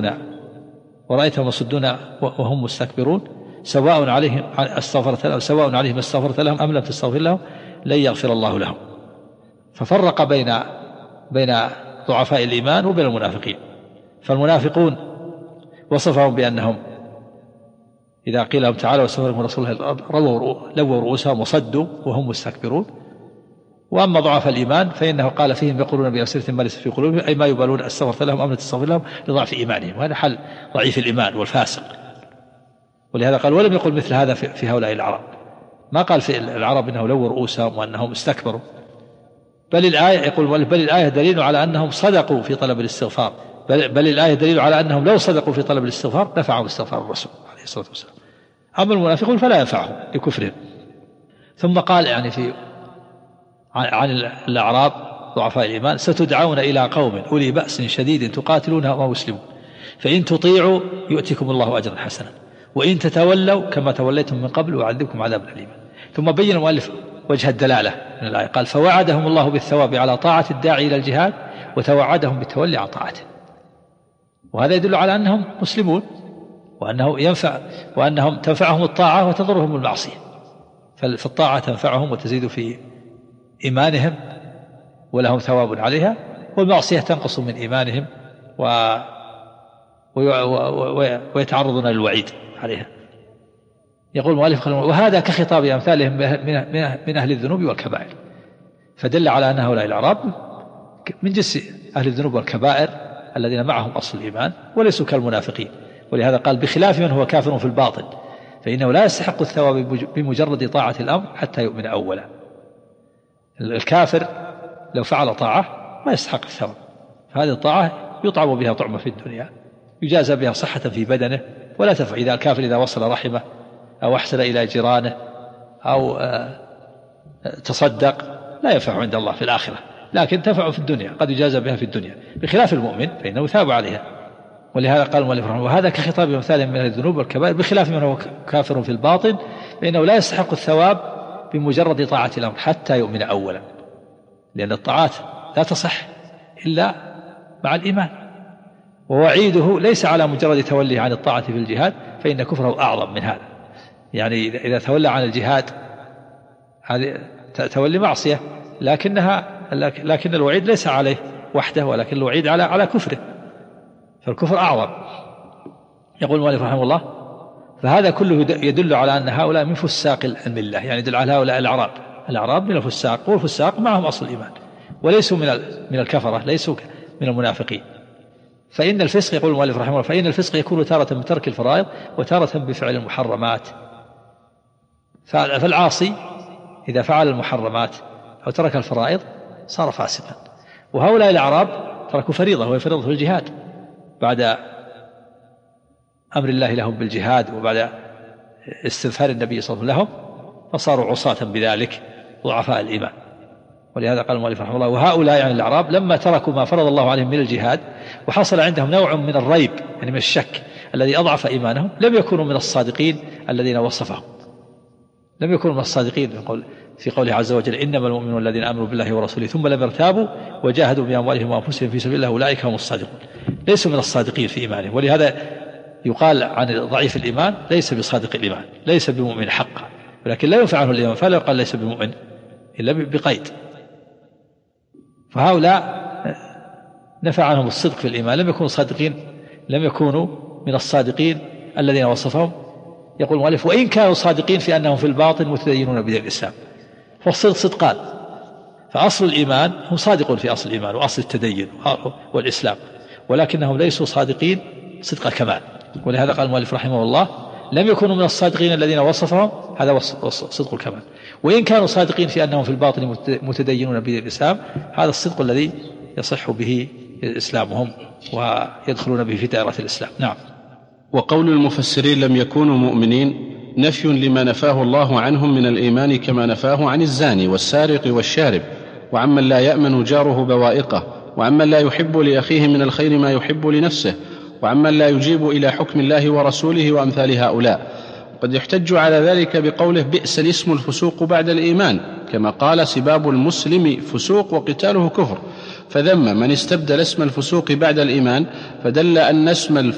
يصدون وهم مستكبرون سواء عليهم استغفرت لهم أم لم تستغفر لهم لن يغفر الله لهم. ففرق بين ضعفاء الإيمان وبين المنافقين. فالمنافقون وصفهم بأنهم إذا قيل لهم تعالوا واستغفر لكم رسول الله لووا رؤوسهم وصدوا وهم مستكبرون. وأما ضعف الإيمان فإنه قال فيهم يقولون بألسنتهم ما ليس في قلوبهم، أي ما يبالون استغفرت لهم أم لا تستغفر لهم لضعف إيمانهم، وهذا حال ضعيف الإيمان والفاسق. ولهذا قال ولم يقل مثل هذا في هؤلاء العرب، ما قال في العرب إنه لووا رؤوسهم وأنهم استكبروا، بل الآية دليل على أنهم صدقوا في طلب الاستغفار، بل الآية دليل على أنهم لو صدقوا في طلب الاستغفار نفعهم استغفار الرسول عليه الصلاة والسلام. أما المنافقون فلا ينفعهم لكفرهم. ثم قال يعني عن الأعراب ضعفاء الإيمان ستدعون إلى قوم أولي بأس شديد تقاتلونهم أو مسلمون فإن تطيعوا يؤتكم الله أجرا حسنا وإن تتولوا كما توليتم من قبل ويعذبكم عذابا أليما. ثم بين المؤلف وجه الدلالة من الآية، قال فوعدهم الله بالثواب على طاعة الداعي إلى الجهاد وتوعدهم بالتولي عن طاعته. وهذا يدل على أنهم مسلمون وأنهم تنفعهم الطاعة وتضرهم المعصية، فالطاعة تنفعهم وتزيد في إيمانهم ولهم ثواب عليها، والمعصية تنقص من إيمانهم ويتعرضون للوعيد عليها. يقول المؤلف وهذا كخطاب أمثالهم من أهل الذنوب والكبائر، فدل على أن هؤلاء الأعراب من جنس أهل الذنوب والكبائر الذين معهم أصل الإيمان وليسوا كالمنافقين. ولهذا قال بخلاف من هو كافر في الباطن فإنه لا يستحق الثواب بمجرد طاعة الأمر حتى يؤمن أولا. الكافر لو فعل طاعة ما يستحق الثواب، هذه الطاعة يطعم بها طعمة في الدنيا، يجازى بها صحة في بدنه، ولا تنفع إذا الكافر إذا وصل رحمه أو أحسن إلى جيرانه أو تصدق لا ينفع عند الله في الآخرة، لكن تنفع في الدنيا، قد يجازى بها في الدنيا، بخلاف المؤمن فإنه يثاب عليها. ولهذا قال المؤلف رحمه الله وهذا كخطاب مثال من الذنوب والكبائر بخلاف من هو كافر في الباطن فإنه لا يستحق الثواب بمجرد طاعة الأمر حتى يؤمن أولا، لأن الطاعات لا تصح إلا مع الإيمان، ووعيده ليس على مجرد تولي عن الطاعة في الجهاد فإن كفره أعظم من هذا. يعني إذا تولى عن الجهاد هذه تولي معصية، لكن الوعيد ليس عليه وحده، ولكن الوعيد على كفره، فالكفر أعظم. يقول المؤلف رحمه الله فهذا كله يدل على أن هؤلاء من فساق الملة، يعني يدل على هؤلاء الأعراب من الفساق، والفساق معهم أصل الإيمان وليسوا من الكفرة، ليسوا من المنافقين. فإن الفسق يقول المؤلف رحمه الله فإن الفسق يكون تارة بترك الفرائض وتارة بفعل المحرمات. فالعاصي إذا فعل المحرمات أو ترك الفرائض صار فاسقا. وهؤلاء الأعراب تركوا فريضة وهي فريضة الجهاد بعد أمر الله لهم بالجهاد وبعد استغفار النبي صلى الله عليه وسلم لهم، فصاروا عصاة بذلك ضعفاء الإيمان. ولهذا قال المؤلف رحمه الله وهؤلاء يعني الأعراب لما تركوا ما فرض الله عليهم من الجهاد وحصل عندهم نوع من الريب يعني من الشك الذي أضعف إيمانهم لم يكونوا من الصادقين الذين وصفهم، لم يكونوا من الصادقين في قوله عز وجل إنما المؤمنون الذين آمنوا بالله ورسوله ثم لم يرتابوا وجاهدوا بأموالهم وأنفسهم في سبيل الله أولئك هم الصادقون، ليسوا من الصادقين في إيمانهم. ولهذا يقال عن ضعيف الإيمان ليس بصادق الإيمان، ليس بمؤمن حقا، ولكن لا ينفع عنه الإيمان فلا يقال ليس بمؤمن إلا بقيد. فهؤلاء نفع عنهم الصدق في الإيمان، لم يكونوا صادقين، لم يكونوا من الصادقين الذين وصفهم. يقول المؤلف وإن كانوا صادقين في أنهم في الباطن متدينون بدين الإسلام، فالصدق صدقان، فأصل الإيمان هم صادقون في أصل الإيمان وأصل التدين والإسلام، ولكنهم ليسوا صادقين صدق كمال. ولهذا قال المؤلف رحمه الله لم يكونوا من الصادقين الذين وصفهم، هذا صدق الكمال. وإن كانوا صادقين في أنهم في الباطن متدينون بدين الإسلام، هذا الصدق الذي يصح به إسلامهم ويدخلون به في دائرة الإسلام. نعم. وقول المفسرين لم يكونوا مؤمنين نفي لما نفاه الله عنهم من الإيمان كما نفاه عن الزاني والسارق والشارب وعمن لا يأمن جاره بوائقه وعمن لا يحب لأخيه من الخير ما يحب لنفسه وعمن لا يجيب إلى حكم الله ورسوله وأمثال هؤلاء. قد يحتج على ذلك بقوله بئس الاسم الفسوق بعد الإيمان، كما قال سباب المسلم فسوق وقتاله كفر، فذم من استبدل اسم الفسوق بعد الإيمان فدل أن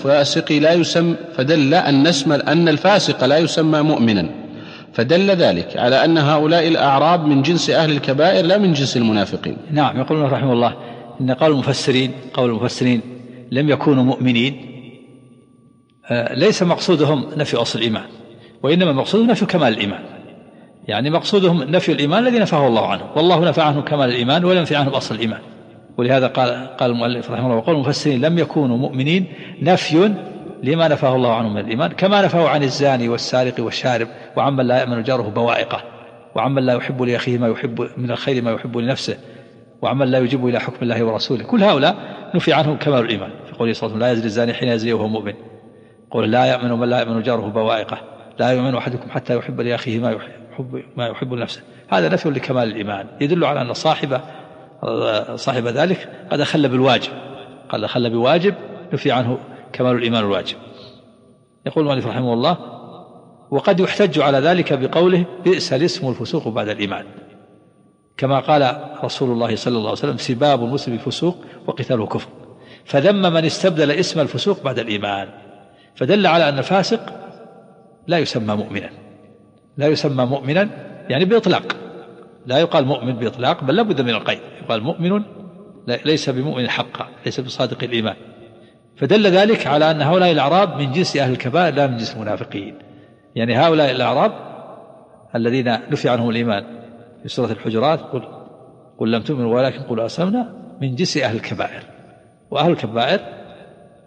الفاسق لا يسمى مؤمنا، فدل ذلك على أن هؤلاء الأعراب من جنس أهل الكبائر لا من جنس المنافقين. نعم. يقولون رحمه الله إن قول المفسرين لم يكونوا مؤمنين ليس مقصودهم نفي أصل الإيمان، وإنما مقصودهم نفي كمال الإيمان، يعني مقصودهم نفي الإيمان الذي نفاه الله عنه، والله نفى عنهم كمال الإيمان ولم ينفي عنهم أصل الإيمان. ولهذا قال المؤلف رحمه الله وقول المفسرين لم يكونوا مؤمنين نفي لما نفاه الله عنهم من الإيمان كما نفاه عن الزاني والسارق والشارب وعمن لا يأمن جاره بوائقه وعمن لا يحب لأخيه ما يحب من الخير ما يحب لنفسه وعمن لا يجيب إلى حكم الله ورسوله، كل هؤلاء نفي عنهم كمال الإيمان. في قوله صلى الله عليه وسلم لا يزني الزاني حين يزني وهو مؤمن، قول لا يأمن من لا يأمن جاره بوائقه، لا يؤمن أحدكم حتى يحب لأخيه ما يحب لنفسه. هذا نفي لكمال الإيمان يدل على أن صاحب ذلك قد أخل بالواجب، قد أخل بواجب نفي عنه كمال الإيمان الواجب. يقول المؤلف رحمه الله وقد يحتج على ذلك بقوله بئس الاسم الفسوق بعد الإيمان، كما قال رسول الله صلى الله عليه وسلم سباب المسلم فسوق وقتاله كفر، فذم من استبدل اسم الفسوق بعد الإيمان، فدل على أن الفاسق لا يسمى مؤمنا يعني بإطلاق، لا يقال مؤمن بإطلاق بل لابد من القيد، يقال مؤمن ليس بمؤمن حقا، ليس بصادق الإيمان. فدل ذلك على أن هؤلاء الأعراب من جنس أهل الكبائر لا من جنس المنافقين، يعني هؤلاء الأعراب الذين نفي عنهم الإيمان في سورة الحجرات قل لم تؤمنوا ولكن قولوا أسلمنا، من جنس أهل الكبائر، وأهل الكبائر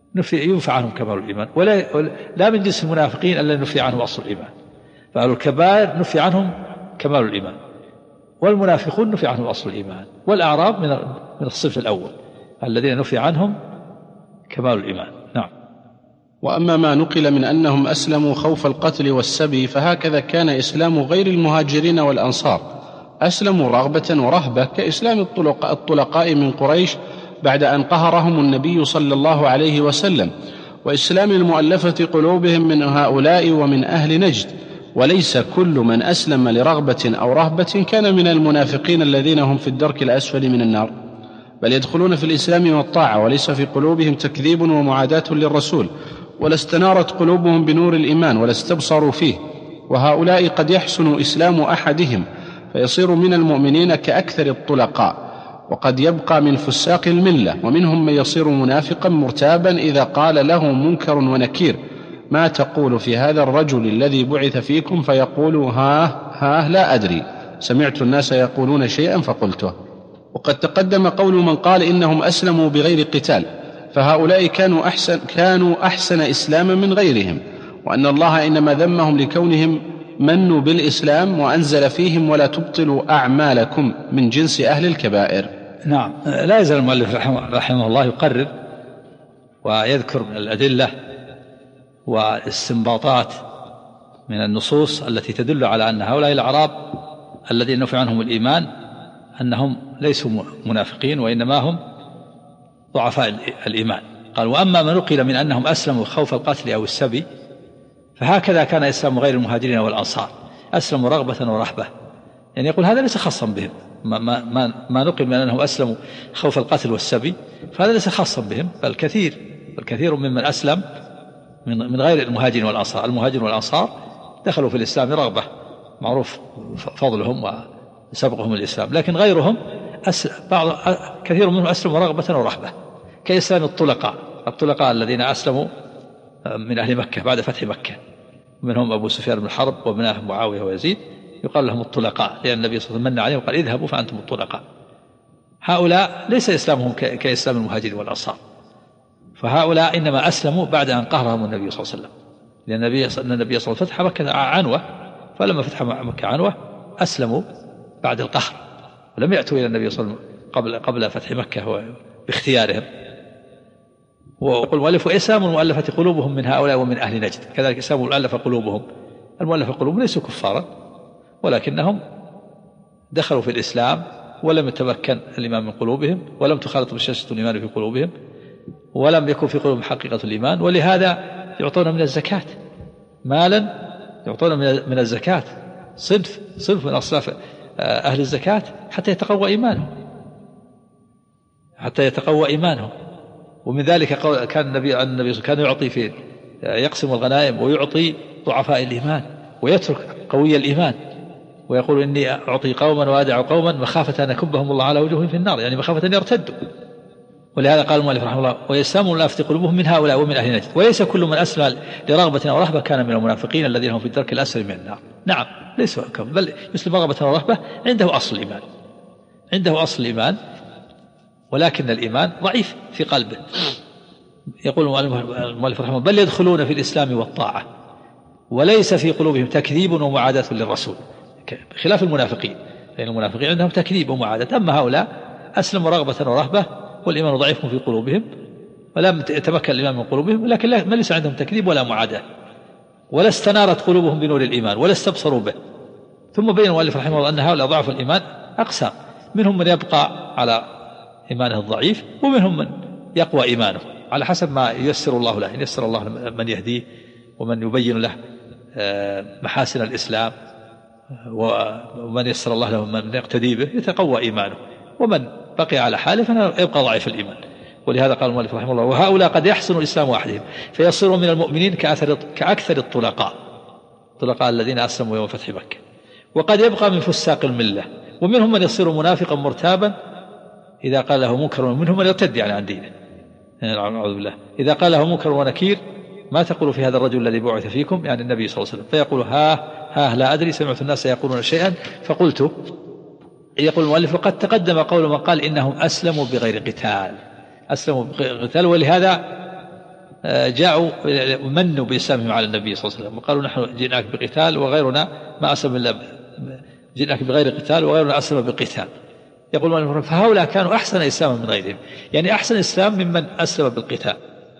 ينفى عنهم كمال الإيمان، لا من جنس المنافقين ألا نفي عنهم أصل الإيمان. فأهل الكبائر نفي عنهم كمال الإيمان، والمنافقون نفي عنهم أصل الإيمان، والأعراب من الصف الأول الذين نفي عنهم كمال الإيمان. نعم. وأما ما نقل من أنهم أسلموا خوف القتل والسبي فهكذا كان إسلام غير المهاجرين والأنصار، أسلموا رغبة ورهبة كإسلام الطلقاء من قريش بعد أن قهرهم النبي صلى الله عليه وسلم، وإسلام المؤلفة قلوبهم من هؤلاء ومن أهل نجد. وليس كل من أسلم لرغبة أو رهبة كان من المنافقين الذين هم في الدرك الأسفل من النار، بل يدخلون في الإسلام والطاعة، وليس في قلوبهم تكذيب ومعاداة للرسول، ولا استنارت قلوبهم بنور الإيمان ولا استبصروا فيه. وهؤلاء قد يحسن إسلام أحدهم فيصير من المؤمنين كأكثر الطلقاء، وقد يبقى من فساق الملة، ومنهم من يصير منافقا مرتابا إذا قال له منكر ونكير: ما تقول في هذا الرجل الذي بعث فيكم؟ فيقول: ها لا أدري، سمعت الناس يقولون شيئا فقلته. وقد تقدم قول من قال إنهم أسلموا بغير قتال، فهؤلاء كانوا أحسن إسلاما من غيرهم، وأن الله إنما ذمهم لكونهم منوا بالإسلام وأنزل فيهم: ولا تبطلوا أعمالكم من جنس أهل الكبائر. نعم. لا يزال المؤلف رحمه الله يقرر ويذكر من الأدلة والاستنباطات من النصوص التي تدل على أن هؤلاء الأعراب الذين نفي عنهم الإيمان أنهم ليسوا منافقين، وإنما هم ضعفاء الإيمان. قال: وأما ما نقل من أنهم أسلموا خوف القتل أو السبي فهكذا كان إسلام غير المهاجرين والأنصار، أسلموا رغبة ورهبة. يعني يقول هذا ليس خاصا بهم، ما نقل من أنهم أسلموا خوف القتل والسبي فهذا ليس خاصا بهم، بل كثير ممن أسلم من غير المهاجرين والأنصار. المهاجرين والأنصار دخلوا في الإسلام رغبة، معروف فضلهم وسبقهم الإسلام، لكن غيرهم كثير منهم أسلموا رغبة ورهبة، كإسلام الطلقاء الذين أسلموا من أهل مكة بعد فتح مكة، منهم أبو سفيان بن الحرب وابناه معاوية ويزيد، يقال لهم الطلقاء لأن النبي صلى الله عليه وسلم من عليهم وقال: اذهبوا فأنتم الطلقاء. هؤلاء ليس إسلامهم كإسلام المهاجرين والأنصار، فهؤلاء إنما أسلموا بعد أن قهرهم النبي صلى الله عليه وسلم، لأن النبي صلى الله عليه وسلم فتح مكة عنوة، فلما فتح مكة عنوة أسلموا بعد القهر، ولم يأتوا إلى النبي صلى الله عليه وسلم قبل فتح مكة باختيارهم. وقل: مؤلف إسلام المؤلفة قلوبهم من هؤلاء ومن أهل نجد. كذلك إسلام المؤلفة قلوبهم، المؤلفة قلوبهم ليسوا كفارا، ولكنهم دخلوا في الإسلام ولم يتمكن الإيمان من قلوبهم، ولم تخالط بشاشة الإيمان في قلوبهم، ولم يكن في قلوبهم حقيقة الإيمان، ولهذا يعطون من الزكاة مالا، يعطون من الزكاة صنف من أصناف أهل الزكاة حتى يتقوى إيمانهم. ومن ذلك كان النبي كان يعطي يقسم الغنائم ويعطي ضعفاء الإيمان ويترك قوي الإيمان، ويقول: إني أعطي قوما وأدع قوما مخافة أن يكبهم الله على وجوههم في النار، يعني مخافة أن يرتدوا. ولهذا قال المؤلف رحمه الله: ويسلم المنافق قلوبهم من هؤلاء ومن أهل نجد، وليس كل من أسلم لرغبة أو رهبة كان من المنافقين الذين هم في الدرك الأسفل من النار. نعم، ليس كم، بل يسلم رغبة ورهبة عنده أصل الإيمان، ولكن الإيمان ضعيف في قلبه. يقول المؤلف رحمه الله: بل يدخلون في الإسلام والطاعة وليس في قلوبهم تكذيب ومعاداة للرسول، خلاف المنافقين، لأن المنافقين عندهم تكذيب ومعاداة. أما هؤلاء أسلموا رغبة ورهبة والإيمان ضعيف في قلوبهم، ولم يتمكن الإيمان من قلوبهم، لكن ما ليس عندهم تكذيب ولا معاداة، ولا استنارت قلوبهم بنور الإيمان ولا استبصروا به. ثم بين المؤلف رحمه الله أن هؤلاء ضعف الإيمان أقسام: منهم من يبقى على إيمانه الضعيف، ومنهم من يقوى إيمانه على حسب ما ييسر الله له. إن يسر الله من يهديه ومن يبين له محاسن الإسلام، ومن يسر الله له من يقتدي به يتقوى إيمانه، ومن بقي على حاله فيبقى ضعيف الإيمان. ولهذا قال المؤلف رحمه الله: وهؤلاء قد يحسن إسلام أحدهم فيصيروا من المؤمنين كأكثر الطلقاء الذين أسلموا يوم فتح مكة، وقد يبقى من فساق الملة، ومنهم من يصير منافقا مرتابا إذا قال له منكر، ومنهم من يرتد عن دينه، أعوذ بالله، إذا قال له منكر ونكير: ما تقول في هذا الرجل الذي بعث فيكم؟ يعني النبي صلى الله عليه وسلم. فيقول: ها لا أدري، سمعت الناس يقولون شيئا فقلت. يقول المؤلف: وقد تقدم قول من قال إنهم أسلموا بغير قتال، ولهذا جاءوا منوا بإسلامهم على النبي صلى الله عليه وسلم وقالوا نحن جئناك بقتال وغيرنا ما أسلم إلا جئناك بغير قتال وغيرنا أسلم بقتال. يقول فهؤلاء كانوا أحسن إسلاما من غيرهم، يعني أحسن إسلام ممن أسلم بالقتال،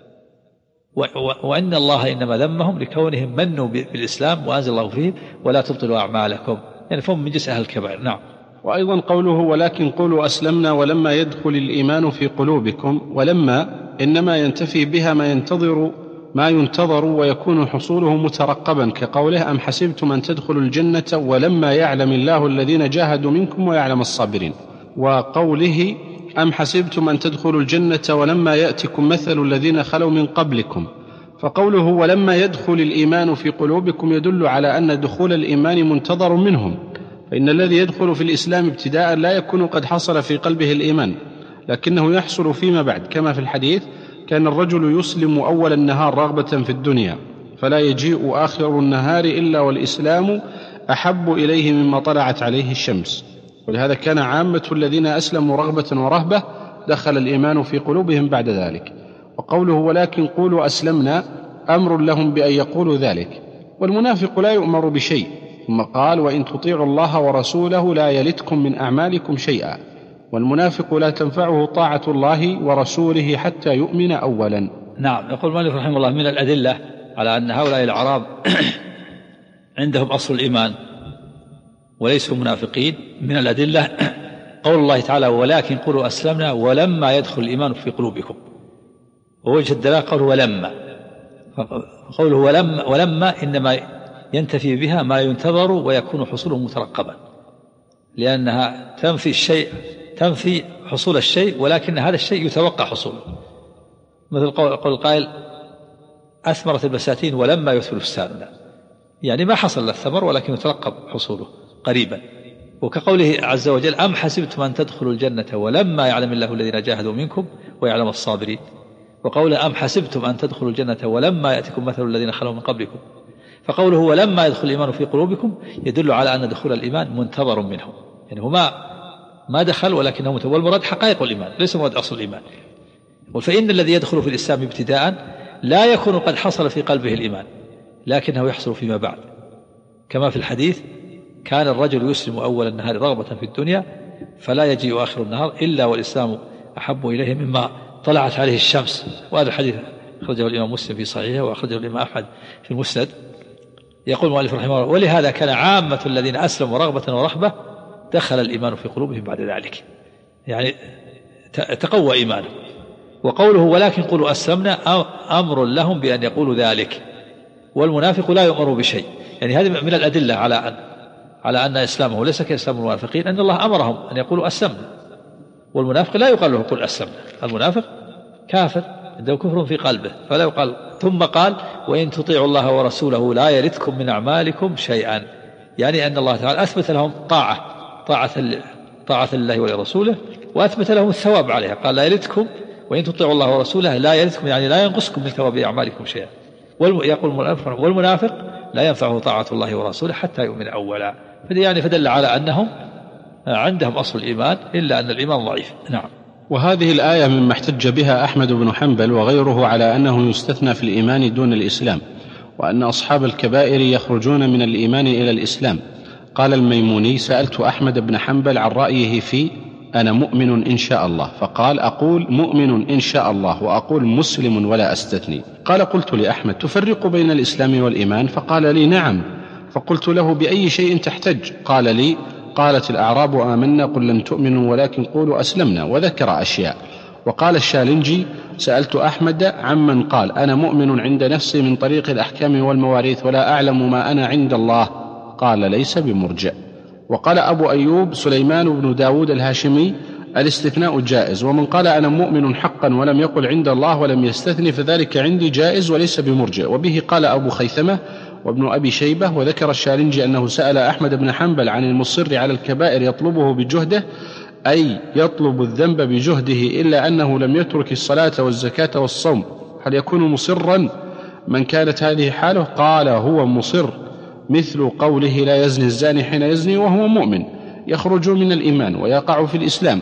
وإن الله إنما ذمهم لكونهم منوا بالإسلام وأنزل الله فيهم ولا تبطلوا أعمالكم، يعني فهم من جنس أهل الكبائر. نعم. وأيضا قوله ولكن قولوا أسلمنا ولما يدخل الإيمان في قلوبكم، ولما إنما ينتفي بها ما ينتظر ويكون حصوله مترقبا، كقوله أم حسبتم أن تدخلوا الجنة ولما يعلم الله الذين جاهدوا منكم ويعلم الصابرين، وقوله أم حسبتم أن تدخلوا الجنة ولما يأتكم مثل الذين خلوا من قبلكم. فقوله ولما يدخل الإيمان في قلوبكم يدل على أن دخول الإيمان منتظر منهم، فإن الذي يدخل في الإسلام ابتداء لا يكون قد حصل في قلبه الإيمان، لكنه يحصل فيما بعد، كما في الحديث كان الرجل يسلم أول النهار رغبة في الدنيا فلا يجيء آخر النهار إلا والإسلام أحب إليه مما طلعت عليه الشمس. ولهذا كان عامة الذين أسلموا رغبة ورهبة دخل الإيمان في قلوبهم بعد ذلك. وقوله ولكن قولوا أسلمنا أمر لهم بأن يقولوا ذلك، والمنافق لا يؤمر بشيء، ثم قال وإن تطيعوا الله ورسوله لا يلتكم من أعمالكم شيئا، والمنافق لا تنفعه طاعة الله ورسوله حتى يؤمن أولا. نعم. يقول مالك رحمه الله من الأدلة على أن هؤلاء الأعراب عندهم أصل الإيمان وليسوا منافقين، من الأدلة قول الله تعالى ولكن قولوا أسلمنا ولما يدخل الإيمان في قلوبكم، ووجه الدلالة قوله ولما، قوله ولما إنما ينتفي بها ما ينتظر ويكون حصوله مترقبا، لأنها تنفي حصول الشيء، ولكن هذا الشيء يتوقع حصوله، مثل قول القائل أثمرت البساتين ولما يثمر فستاننا، يعني ما حصل الثمر ولكن يترقب حصوله قريبا. وكقوله عز وجل أم حسبتم أن تدخلوا الجنة ولما يعلم الله الذين جاهدوا منكم ويعلم الصابرين، وقوله أم حسبتم أن تدخلوا الجنة ولما يأتكم مثل الذين خلوا من قبلكم. فقوله ولما يدخل الإيمان في قلوبكم يدل على أن دخول الإيمان منتظر منهم، يعني هو ما دخل ولكنه منتظر، والمراد حقائق الإيمان ليس مراد أصل الإيمان. فإن الذي يدخل في الإسلام ابتداء لا يكون قد حصل في قلبه الإيمان، لكنه يحصل فيما بعد، كما في الحديث كان الرجل يسلم أول النهار رغبة في الدنيا فلا يجيء آخر النهار إلا والإسلام أحب إليه مما طلعت عليه الشمس. وهذا الحديث أخرجه الإمام مسلم في صحيحه وأخرجه الإمام أحمد في المسند. يقول المؤلف رحمه الله ولهذا كان عامة الذين أسلموا رغبة ورهبة دخل الإيمان في قلوبهم بعد ذلك، يعني تقوى إيمانه. وقوله ولكن قولوا أسلمنا أمر لهم بأن يقولوا ذلك، والمنافق لا يؤمر بشيء، يعني هذه من الأدلة على أن إسلامه ليس كإسلام المنافقين، أن الله أمرهم أن يقولوا أسلمنا، والمنافق لا يقال له قل أسلمنا، المنافق كافر عنده كفر في قلبه فلا يقال. ثم قال وإن تطيعوا الله ورسوله لا يلتكم من أعمالكم شيئا، يعني أن الله تعالى أثبت لهم طاعة لله ولرسوله، وأثبت لهم الثواب عليها، قال لا يلتكم وإن تطيعوا الله ورسوله لا يلتكم، يعني لا ينقصكم من ثواب أعمالكم شيئا. يقول والمنافق لا ينفعه طاعة الله ورسوله حتى يؤمن أولا، يعني فدل على أنهم عندهم أصل الإيمان إلا أن الإيمان ضعيف. نعم. وهذه الآية مما احتج بها أحمد بن حنبل وغيره على أنه يستثنى في الإيمان دون الإسلام، وأن أصحاب الكبائر يخرجون من الإيمان إلى الإسلام. قال الميموني سألت أحمد بن حنبل عن رأيه في أنا مؤمن إن شاء الله، فقال أقول مؤمن إن شاء الله وأقول مسلم ولا أستثني. قال قلت لأحمد تفرق بين الإسلام والإيمان؟ فقال لي نعم. فقلت له بأي شيء تحتج؟ قال لي قالت الأعراب آمنا قل لم تؤمنوا ولكن قولوا أسلمنا، وذكر أشياء. وقال الشالنجي سألت أحمد عمن قال أنا مؤمن عند نفسي من طريق الأحكام والمواريث ولا أعلم ما أنا عند الله، قال ليس بمرجئ. وقال أبو أيوب سليمان بن داود الهاشمي الاستثناء جائز، ومن قال أنا مؤمن حقا ولم يقل عند الله ولم يستثني فذلك عندي جائز وليس بمرجئ. وبه قال أبو خيثمة وابن أبي شيبة. وذكر الشالنجي أنه سأل أحمد بن حنبل عن المصر على الكبائر يطلبه بجهده، أي يطلب الذنب بجهده إلا أنه لم يترك الصلاة والزكاة والصوم، هل يكون مصرا من كانت هذه حاله؟ قال هو مصر، مثل قوله لا يزني الزاني حين يزني وهو مؤمن، يخرج من الإيمان ويقع في الإسلام.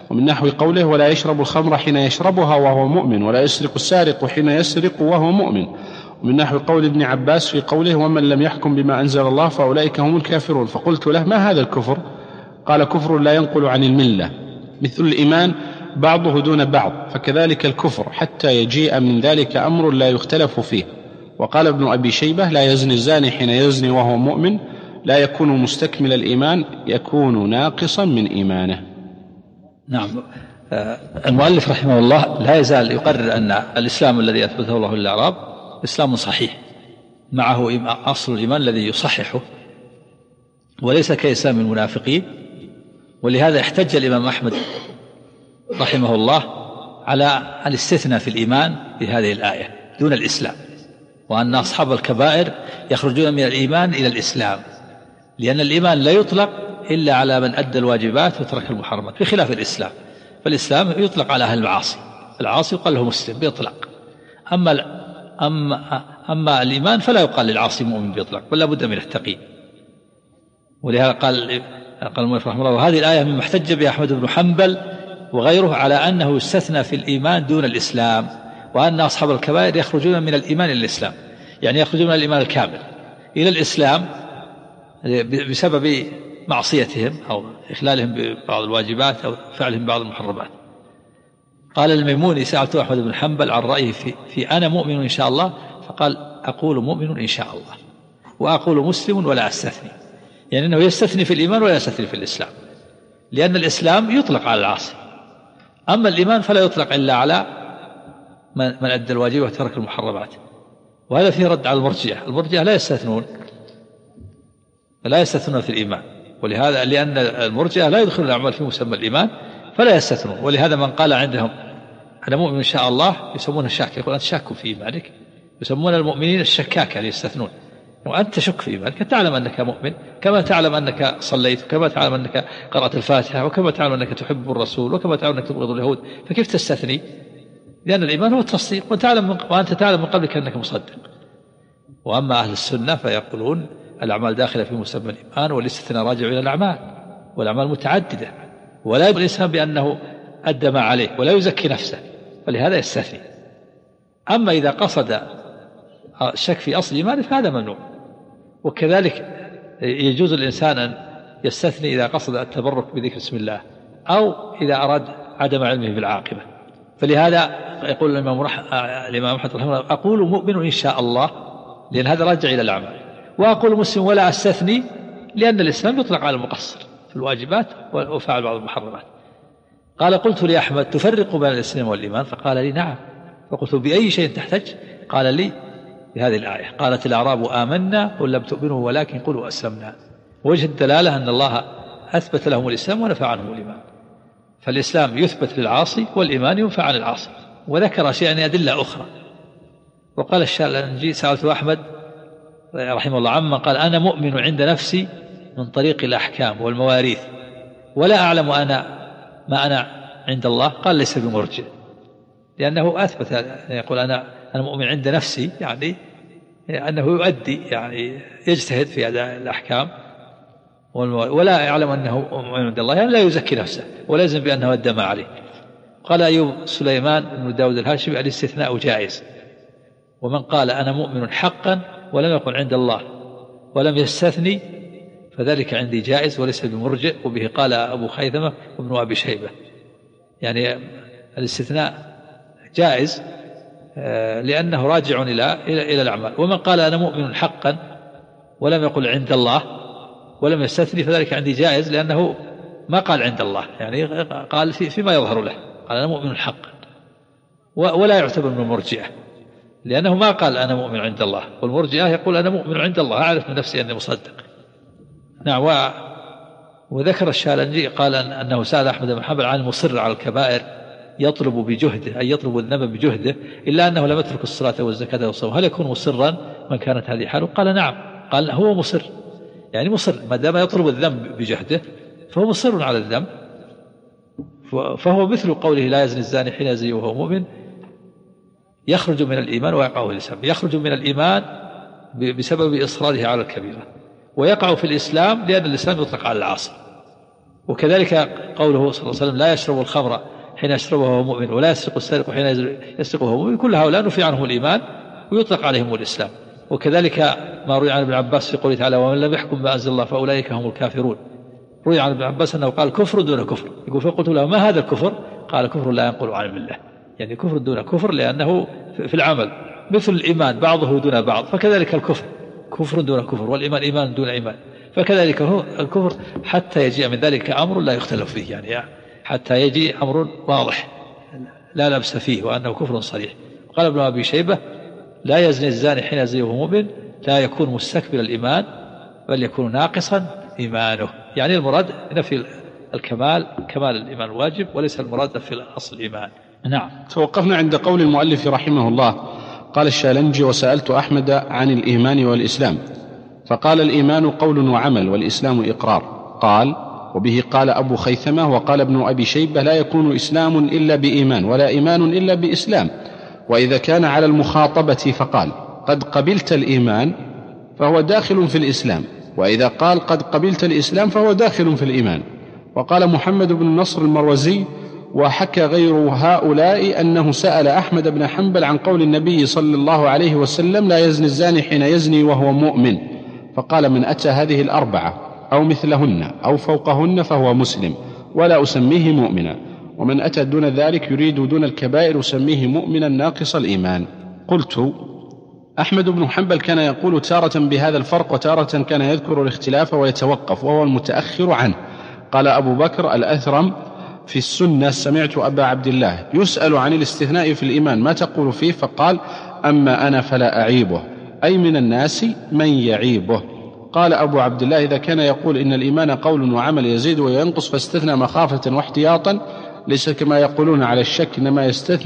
ومن نحو قوله ولا يشرب الخمر حين يشربها وهو مؤمن ولا يسرق السارق حين يسرق وهو مؤمن. ومن نحو قول ابن عباس في قوله ومن لم يحكم بما أنزل الله فأولئك هم الكافرون. فقلت له ما هذا الكفر؟ قال كفر لا ينقل عن الملة، مثل الإيمان بعضه دون بعض، فكذلك الكفر حتى يجيء من ذلك أمر لا يختلف فيه. وقال ابن أبي شيبة لا يزني الزاني حين يزني وهو مؤمن، لا يكون مستكمل الإيمان، يكون ناقصا من إيمانه. نعم. المؤلف رحمه الله لا يزال يقرر أن الإسلام الذي أثبته الله للأعراب إسلام صحيح، معه أصل الإيمان الذي يصححه، وليس كإسلام المنافقين. ولهذا احتج الإمام أحمد رحمه الله على الاستثناء في الإيمان بهذه الآية دون الإسلام، وأن أصحاب الكبائر يخرجون من الإيمان إلى الإسلام، لأن الإيمان لا يطلق إلا على من أدى الواجبات وترك المحرمات، بخلاف الإسلام. فالإسلام يطلق على أهل المعاصي، العاصي يقال له مسلم بإطلاق. أما الإيمان فلا يقال للعاصي مؤمن بإطلاق، بل لا بد من التقي. ولهذا قال المؤلف رحمه الله وهذه الآية مما احتج بها أحمد بن حنبل وغيره على أنه يستثنى في الإيمان دون الإسلام، وأن أصحاب الكبائر يخرجون من الإيمان إلى الإسلام، يعني يخرجون من الإيمان الكامل إلى الإسلام بسبب معصيتهم أو إخلالهم ببعض الواجبات أو فعلهم بعض المحرمات. قال الميموني سألت أحمد بن حنبل عن رأيه في أنا مؤمن إن شاء الله، فقال أقول مؤمن إن شاء الله وأقول مسلم ولا أستثني، يعني أنه يستثني في الإيمان ولا يستثني في الإسلام، لأن الإسلام يطلق على العاصي، أما الإيمان فلا يطلق إلا على من أدى الواجب وترك المحرمات. وهذا فيه رد على المرجئة لا يستثنون في الإيمان، ولهذا لأن المرجئة لا يدخلون الأعمال في مسمى الإيمان فلا يستثنون. ولهذا من قال عندهم أنا مؤمن إن شاء الله يسمونه شاك، يقول أنت شاك في إيمانك، يسمون المؤمنين الشكاكة يستثنون، وأنت تشك في إيمانك، تعلم أنك مؤمن كما تعلم أنك صليت، وكما تعلم أنك قرأت الفاتحة، وكما تعلم أنك تحب الرسول، وكما تعلم أنك تبغض اليهود، فكيف تستثني؟ لأن الإيمان هو التصديق، وأنت تعلم من قبلك أنك مصدق. وأما أهل السنة فيقولون الأعمال داخلة في مسمى الإيمان، والاستثناء راجع إلى الأعمال، والأعمال متعددة، ولا يبقى الإنسان بأنه أدى ما عليه ولا يزكي نفسه، فلهذا يستثني. أما إذا قصد الشك في أصل إيمانه فهذا ممنوع. وكذلك يجوز الإنسان أن يستثني إذا قصد التبرك بذكر اسم الله، أو إذا أراد عدم علمه بالعاقبة. فلهذا يقول الإمام أحمد رحمه الله أقول مؤمن إن شاء الله، لأن هذا راجع إلى الأعمال، وأقول مسلم ولا أستثني، لأن الإسلام يطلق على المقصر في الواجبات وفعل بعض المحرمات. قال قلت لأحمد تفرق بين الإسلام والإيمان؟ فقال لي نعم. فقلت بأي شيء تحتج؟ قال لي بهذه الآية قالت الأعراب آمنا قل لم تؤمنوا ولكن قلوا أسلمنا. وجه الدلالة أن الله أثبت لهم الإسلام ونفى عنهم الإيمان، فالإسلام يثبت للعاصي والإيمان ينفى عن العاصي. وذكر شيئا أدلة أخرى. وقال الشالنجي سألت أحمد رحمه الله عما قال أنا مؤمن عند نفسي من طريق الأحكام والمواريث ولا أعلم ما أنا عند الله، قال ليس بمرجئ، لأنه أثبت يقول أنا مؤمن عند نفسي، يعني أنه يؤدي يعني يجتهد في أداء الأحكام ولا يعلم أنه مؤمن عند الله، يعني لا يزكي نفسه ولا يلزم بأنه أدى ما عليه. قال أيوب سليمان بن داود الهاشمي الاستثناء جائز، ومن قال أنا مؤمن حقا ولم يقل عند الله ولم يستثني فذلك عندي جائز وليس بمرجئ. وبه قال أبو خيثمة وابن أبي شيبة، يعني الاستثناء جائز لأنه راجع إلى الأعمال. ومن قال أنا مؤمن حقا ولم يقل عند الله ولم يستثني فذلك عندي جائز، لأنه ما قال عند الله، يعني قال فيما يظهر له، قال أنا مؤمن حقا، ولا يعتبر من المرجئة لأنه ما قال أنا مؤمن عند الله، والمرجئة يقول أنا مؤمن عند الله أعرف من نفسي أني مصدق. نعم. وذكر الشالنجي قال أنه سأل أحمد بن حنبل عن المصر على الكبائر يطلب بجهده، أي يطلب الذنب بجهده إلا أنه لم يترك الصلاة والزكاة والصوم، هل يكون مصرا من كانت هذه حاله؟ قال نعم. قال هو مصر، يعني مصر ما دام يطلب الذنب بجهده فهو مصر على الذنب، فهو مثل قوله لا يزني الزاني حين يزني وهو مؤمن، يخرج من الإيمان ويقع في الإسلام. يخرج من الإيمان بسبب إصراره على الكبيرة، ويقع في الإسلام لأن الإسلام يطلق على العاصي، وكذلك قوله صلى الله عليه وسلم لا يشرب الخمر حين يشربه وهو مؤمن ولا يسرق السارق حين يسرقه وهو مؤمن، كل هؤلاء نفي عنهم الإيمان ويطلق عليهم الإسلام. وكذلك ما روي عن ابن عباس في قوله تعالى ومن لم يحكم بما أنزل الله فأولئك هم الكافرون، روي عن ابن عباس أنه قال كفر دون كفر. يقول فقلت له ما هذا الكفر؟ قال كفر لا ينقل عن الملة، يعني كفر دون كفر لأنه في العمل مثل الإيمان بعضه دون بعض، فكذلك الكفر كفر دون كفر، والإيمان إيمان دون إيمان، فكذلك هو الكفر حتى يجيء من ذلك أمر لا يختلف فيه، يعني حتى يجي أمر واضح لا لبس فيه وأنه كفر صريح. قال ابن أبي شيبة لا يزني الزاني حين يزني وهو مؤمن لا يكون مستكبر الإيمان بل يكون ناقصا إيمانه، يعني المراد نفي الكمال كمال الإيمان الواجب وليس المراد في الأصل الإيمان. نعم. توقفنا عند قول المؤلف رحمه الله. قال الشالنجي وسألت أحمد عن الإيمان والإسلام فقال الإيمان قول وعمل والإسلام إقرار. قال وبه قال أبو خيثمة وقال ابن أبي شيبة لا يكون إسلام إلا بإيمان ولا إيمان إلا بإسلام. وإذا كان على المخاطبة فقال قد قبلت الإيمان فهو داخل في الإسلام، وإذا قال قد قبلت الإسلام فهو داخل في الإيمان. وقال محمد بن نصر المروزي وحكى غير هؤلاء أنه سأل أحمد بن حنبل عن قول النبي صلى الله عليه وسلم لا يزني الزاني حين يزني وهو مؤمن، فقال من أتى هذه الأربعة أو مثلهن أو فوقهن فهو مسلم ولا أسميه مؤمنا، ومن أتى دون ذلك يريد دون الكبائر أسميه مؤمنا ناقص الإيمان. قلت أحمد بن حنبل كان يقول تارة بهذا الفرق وتارة كان يذكر الاختلاف ويتوقف وهو المتأخر عنه. قال أبو بكر الأثرم في السنة سمعت أبا عبد الله يسأل عن الاستثناء في الإيمان ما تقول فيه؟ فقال أما أنا فلا أعيبه، أي من الناس من يعيبه. قال أبو عبد الله إذا كان يقول إن الإيمان قول وعمل يزيد وينقص فاستثنى مخافة واحتياطا ليس كما يقولون على الشك إنما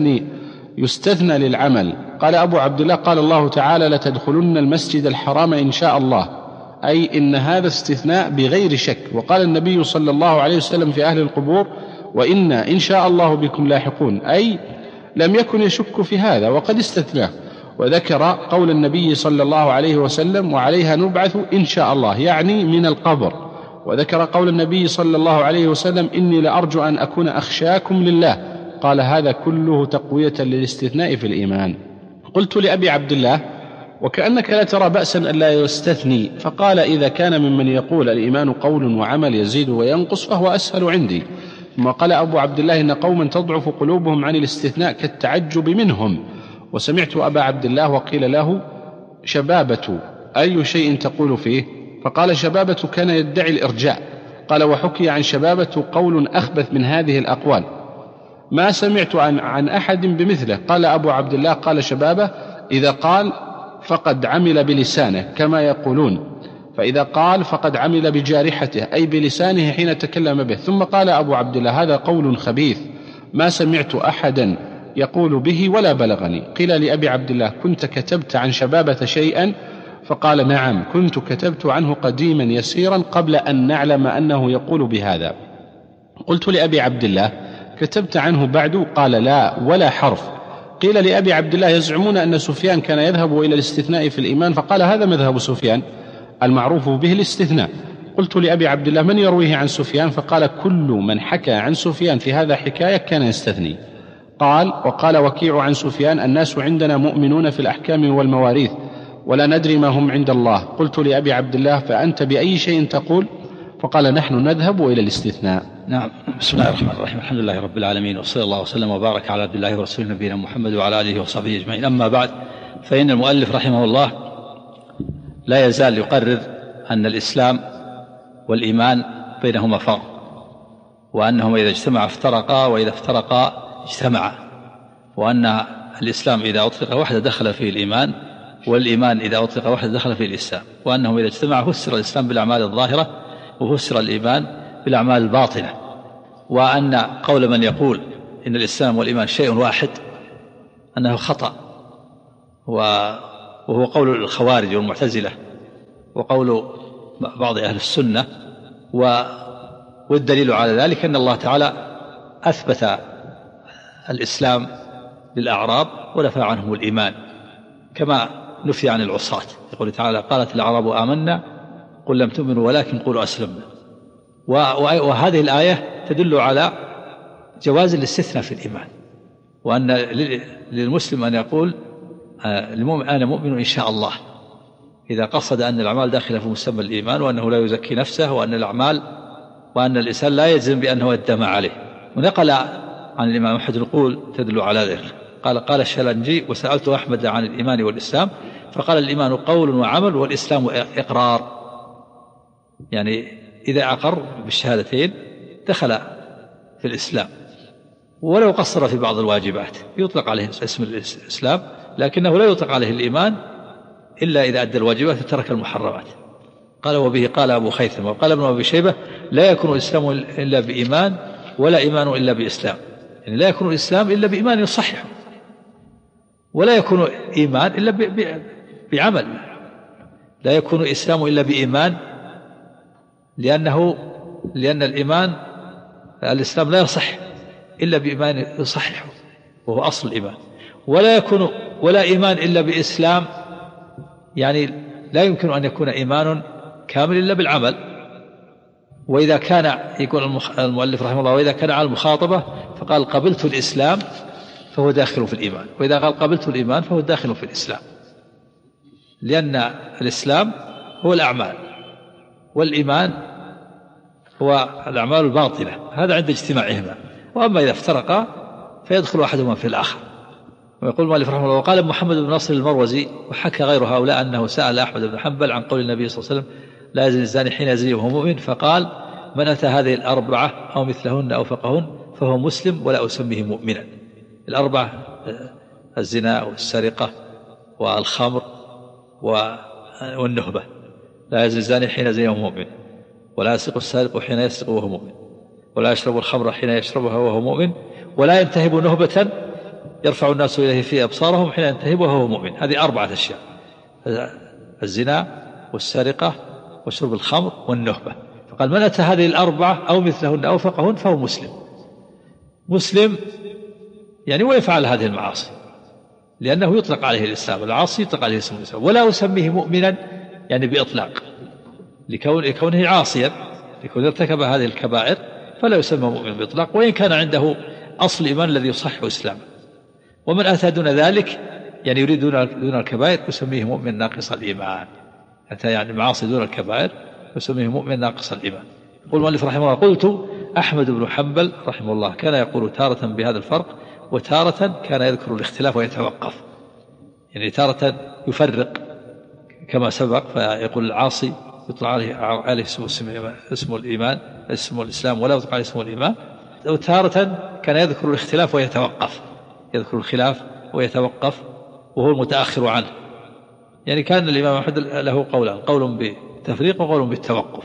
يستثنى للعمل. قال أبو عبد الله قال الله تعالى لتدخلن المسجد الحرام إن شاء الله، أي إن هذا استثناء بغير شك. وقال النبي صلى الله عليه وسلم في أهل القبور وإنا إن شاء الله بكم لاحقون، أي لم يكن يشك في هذا وقد استثناه. وذكر قول النبي صلى الله عليه وسلم وعليها نبعث إن شاء الله، يعني من القبر. وذكر قول النبي صلى الله عليه وسلم إني لأرجو أن أكون أخشاكم لله. قال هذا كله تقوية للاستثناء في الإيمان. قلت لأبي عبد الله وكأنك لا ترى بأسا ألا يستثني، فقال إذا كان ممن يقول الإيمان قول وعمل يزيد وينقص فهو أسهل عندي. ثم قال أبو عبد الله إن قوما تضعف قلوبهم عن الاستثناء كالتعجب منهم. وسمعت أبا عبد الله وقيل له شبابة أي شيء تقول فيه؟ فقال شبابة كان يدعي الإرجاء. قال وحكي عن شبابة قول أخبث من هذه الأقوال ما سمعت عن أحد بمثله. قال أبو عبد الله قال شبابة إذا قال فقد عمل بلسانه كما يقولون، فإذا قال فقد عمل بجارحته أي بلسانه حين تكلم به. ثم قال أبو عبد الله هذا قول خبيث ما سمعت أحدا يقول به ولا بلغني. قيل لأبي عبد الله كنت كتبت عن شبابة شيئا؟ فقال نعم كنت كتبت عنه قديما يسيرا قبل أن نعلم أنه يقول بهذا. قلت لأبي عبد الله كتبت عنه بعد؟ قال لا ولا حرف. قيل لأبي عبد الله يزعمون أن سفيان كان يذهب إلى الاستثناء في الإيمان، فقال هذا مذهب سفيان المعروف به الاستثناء. قلت لأبي عبد الله من يرويه عن سفيان؟ فقال كل من حكى عن سفيان في هذا حكاية كان يستثني. قال وقال وكيع عن سفيان الناس عندنا مؤمنون في الأحكام والمواريث ولا ندري ما هم عند الله. قلت لأبي عبد الله فأنت بأي شيء تقول؟ فقال نحن نذهب إلى الاستثناء. نعم. بسم الله الرحمن الرحيم، الحمد لله رب العالمين، وصلى الله وسلم وبارك على عبد الله ورسوله نبينا محمد وعلى آله وصحبه أجمعين. أما بعد، فإن المؤلف رحمه الله لا يزال يقرر أن الإسلام والإيمان بينهما فرق، وأنهما إذا اجتمعا افترقا وإذا افترقا اجتمعا، وأن الإسلام إذا أطلق وحده دخل فيه الإيمان، والإيمان إذا أطلق وحده دخل فيه الإسلام، وأنهم إذا اجتمعا فسر الإسلام بالأعمال الظاهرة وفسر الإيمان بالأعمال الباطنة، وأن قول من يقول إن الإسلام والإيمان شيء واحد أنه خطأ، وهو قول الخوارج والمعتزلة وقول بعض أهل السنة. والدليل على ذلك أن الله تعالى أثبت الإسلام للأعراب ونفى عنهم الإيمان كما نفي عن العصاة. يقول تعالى قالت الأعراب آمنا قل لم تؤمنوا ولكن قولوا أسلمنا. وهذه الآية تدل على جواز الاستثناء في الإيمان، وأن للمسلم أن يقول أنا مؤمن إن شاء الله، إذا قصد أن الأعمال داخلة في مسمى الإيمان، وأنه لا يزكي نفسه، وأن الإنسان لا يجزم بأنه يدم عليه. ونقل عن الإمام أحمد القول تدل على ذلك. قال الشلنجي: وسألت أحمد عن الإيمان والإسلام فقال: الإيمان قول وعمل، والإسلام إقرار. يعني إذا أقر بالشهادتين دخل في الإسلام، ولو قصر في بعض الواجبات يطلق عليه اسم الإسلام، لكنه لا يطلق عليه الإيمان إلا إذا أدى الواجبات وترك المحرمات. قال: وبه قال أبو خيثم وقال ابن أبي شيبة: لا يكون الإسلام إلا بإيمان، ولا إيمان إلا بإسلام. يعني لا يكون الإسلام إلا بإيمان يصحح، ولا يكون إيمان إلا بعمل. لا يكون الإسلام إلا بإيمان، لأن الإسلام لا يصح إلا بإيمان يصححه، وهو أصل الإيمان. ولا إيمان إلا بإسلام، يعني لا يمكن أن يكون إيمان كامل إلا بالعمل. وإذا كان، يقول المؤلف رحمه الله: وإذا كان على المخاطبة فقال قبلت الإسلام فهو داخل في الإيمان، وإذا قال قبلت الإيمان فهو داخل في الإسلام، لأن الإسلام هو الأعمال، والإيمان هو الأعمال الباطنة، هذا عند اجتماعهما. وأما إذا افترقا فيدخل أحدهما في الآخر. ويقول المؤلف رحمه الله: وقال محمد بن نصر المروزي وحكى غير هؤلاء أنه سأل أحمد بن حنبل عن قول النبي صلى الله عليه وسلم: لا يزني الزاني حين يزني وهو مؤمن، فقال: من أتى هذه الأربعة أو مثلهن أو فقهن فهو مسلم ولا أسميه مؤمنا. الأربعة: الزنا والسرقة والخمر والنهبة. لا يزني الزاني حين يزني وهو مؤمن، ولا يسرق السارق حين يسرق وهو مؤمن، ولا يشرب الخمر حين يشربها وهو مؤمن، ولا ينتهب نهبة يرفع الناس إليه في أبصارهم حين ينتهب وهو مؤمن. هذه 4 أشياء: الزنا والسرقة وشرب الخمر والنهبة. فقال: من أتى هذه الأربعة أو مثلهن أو فقهن فهو مسلم، يعني ويفعل هذه المعاصي، لأنه يطلق عليه الإسلام، العاصي يطلق عليه اسم الإسلام. ولا أسميه مؤمنا، يعني بإطلاق، لكونه عاصيا، لكونه ارتكب هذه الكبائر فلا يسمى مؤمن بإطلاق، وإن كان عنده أصل الإيمان الذي يصحح إسلامه. ومن أتى دون ذلك، يعني يريد دون الكبائر، يسميه مؤمن ناقص الإيمان. أتى يعني معاصي دون الكبائر يسميه مؤمن ناقص الإيمان. يقول المؤلف رحمه الله: قلت: أحمد بن حنبل رحمه الله كان يقول تارة بهذا الفرق، وتارة كان يذكر الاختلاف ويتوقف، يعني تارة يفرق كما سبق، فيقول العاصي يطلع عليه اسم الإيمان، اسم الإسلام، ولا يطلق عليه اسم الإيمان. وتارة كان يذكر الاختلاف ويتوقف، يذكر الخلاف ويتوقف، وهو المتأخر عنه. يعني كان الإمام أحمد له قولان: قول بالتفريق وقول بالتوقف.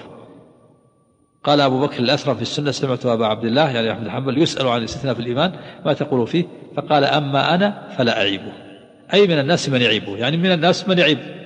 قال أبو بكر الأثرم في السنة: سمعت أبا عبد الله يعني أحمد حنبل يسأل عن الاستثناء في الإيمان ما تقول فيه؟ فقال: أما أنا فلا أعيبه. أي من الناس من يعيبه، يعني من الناس من يعيب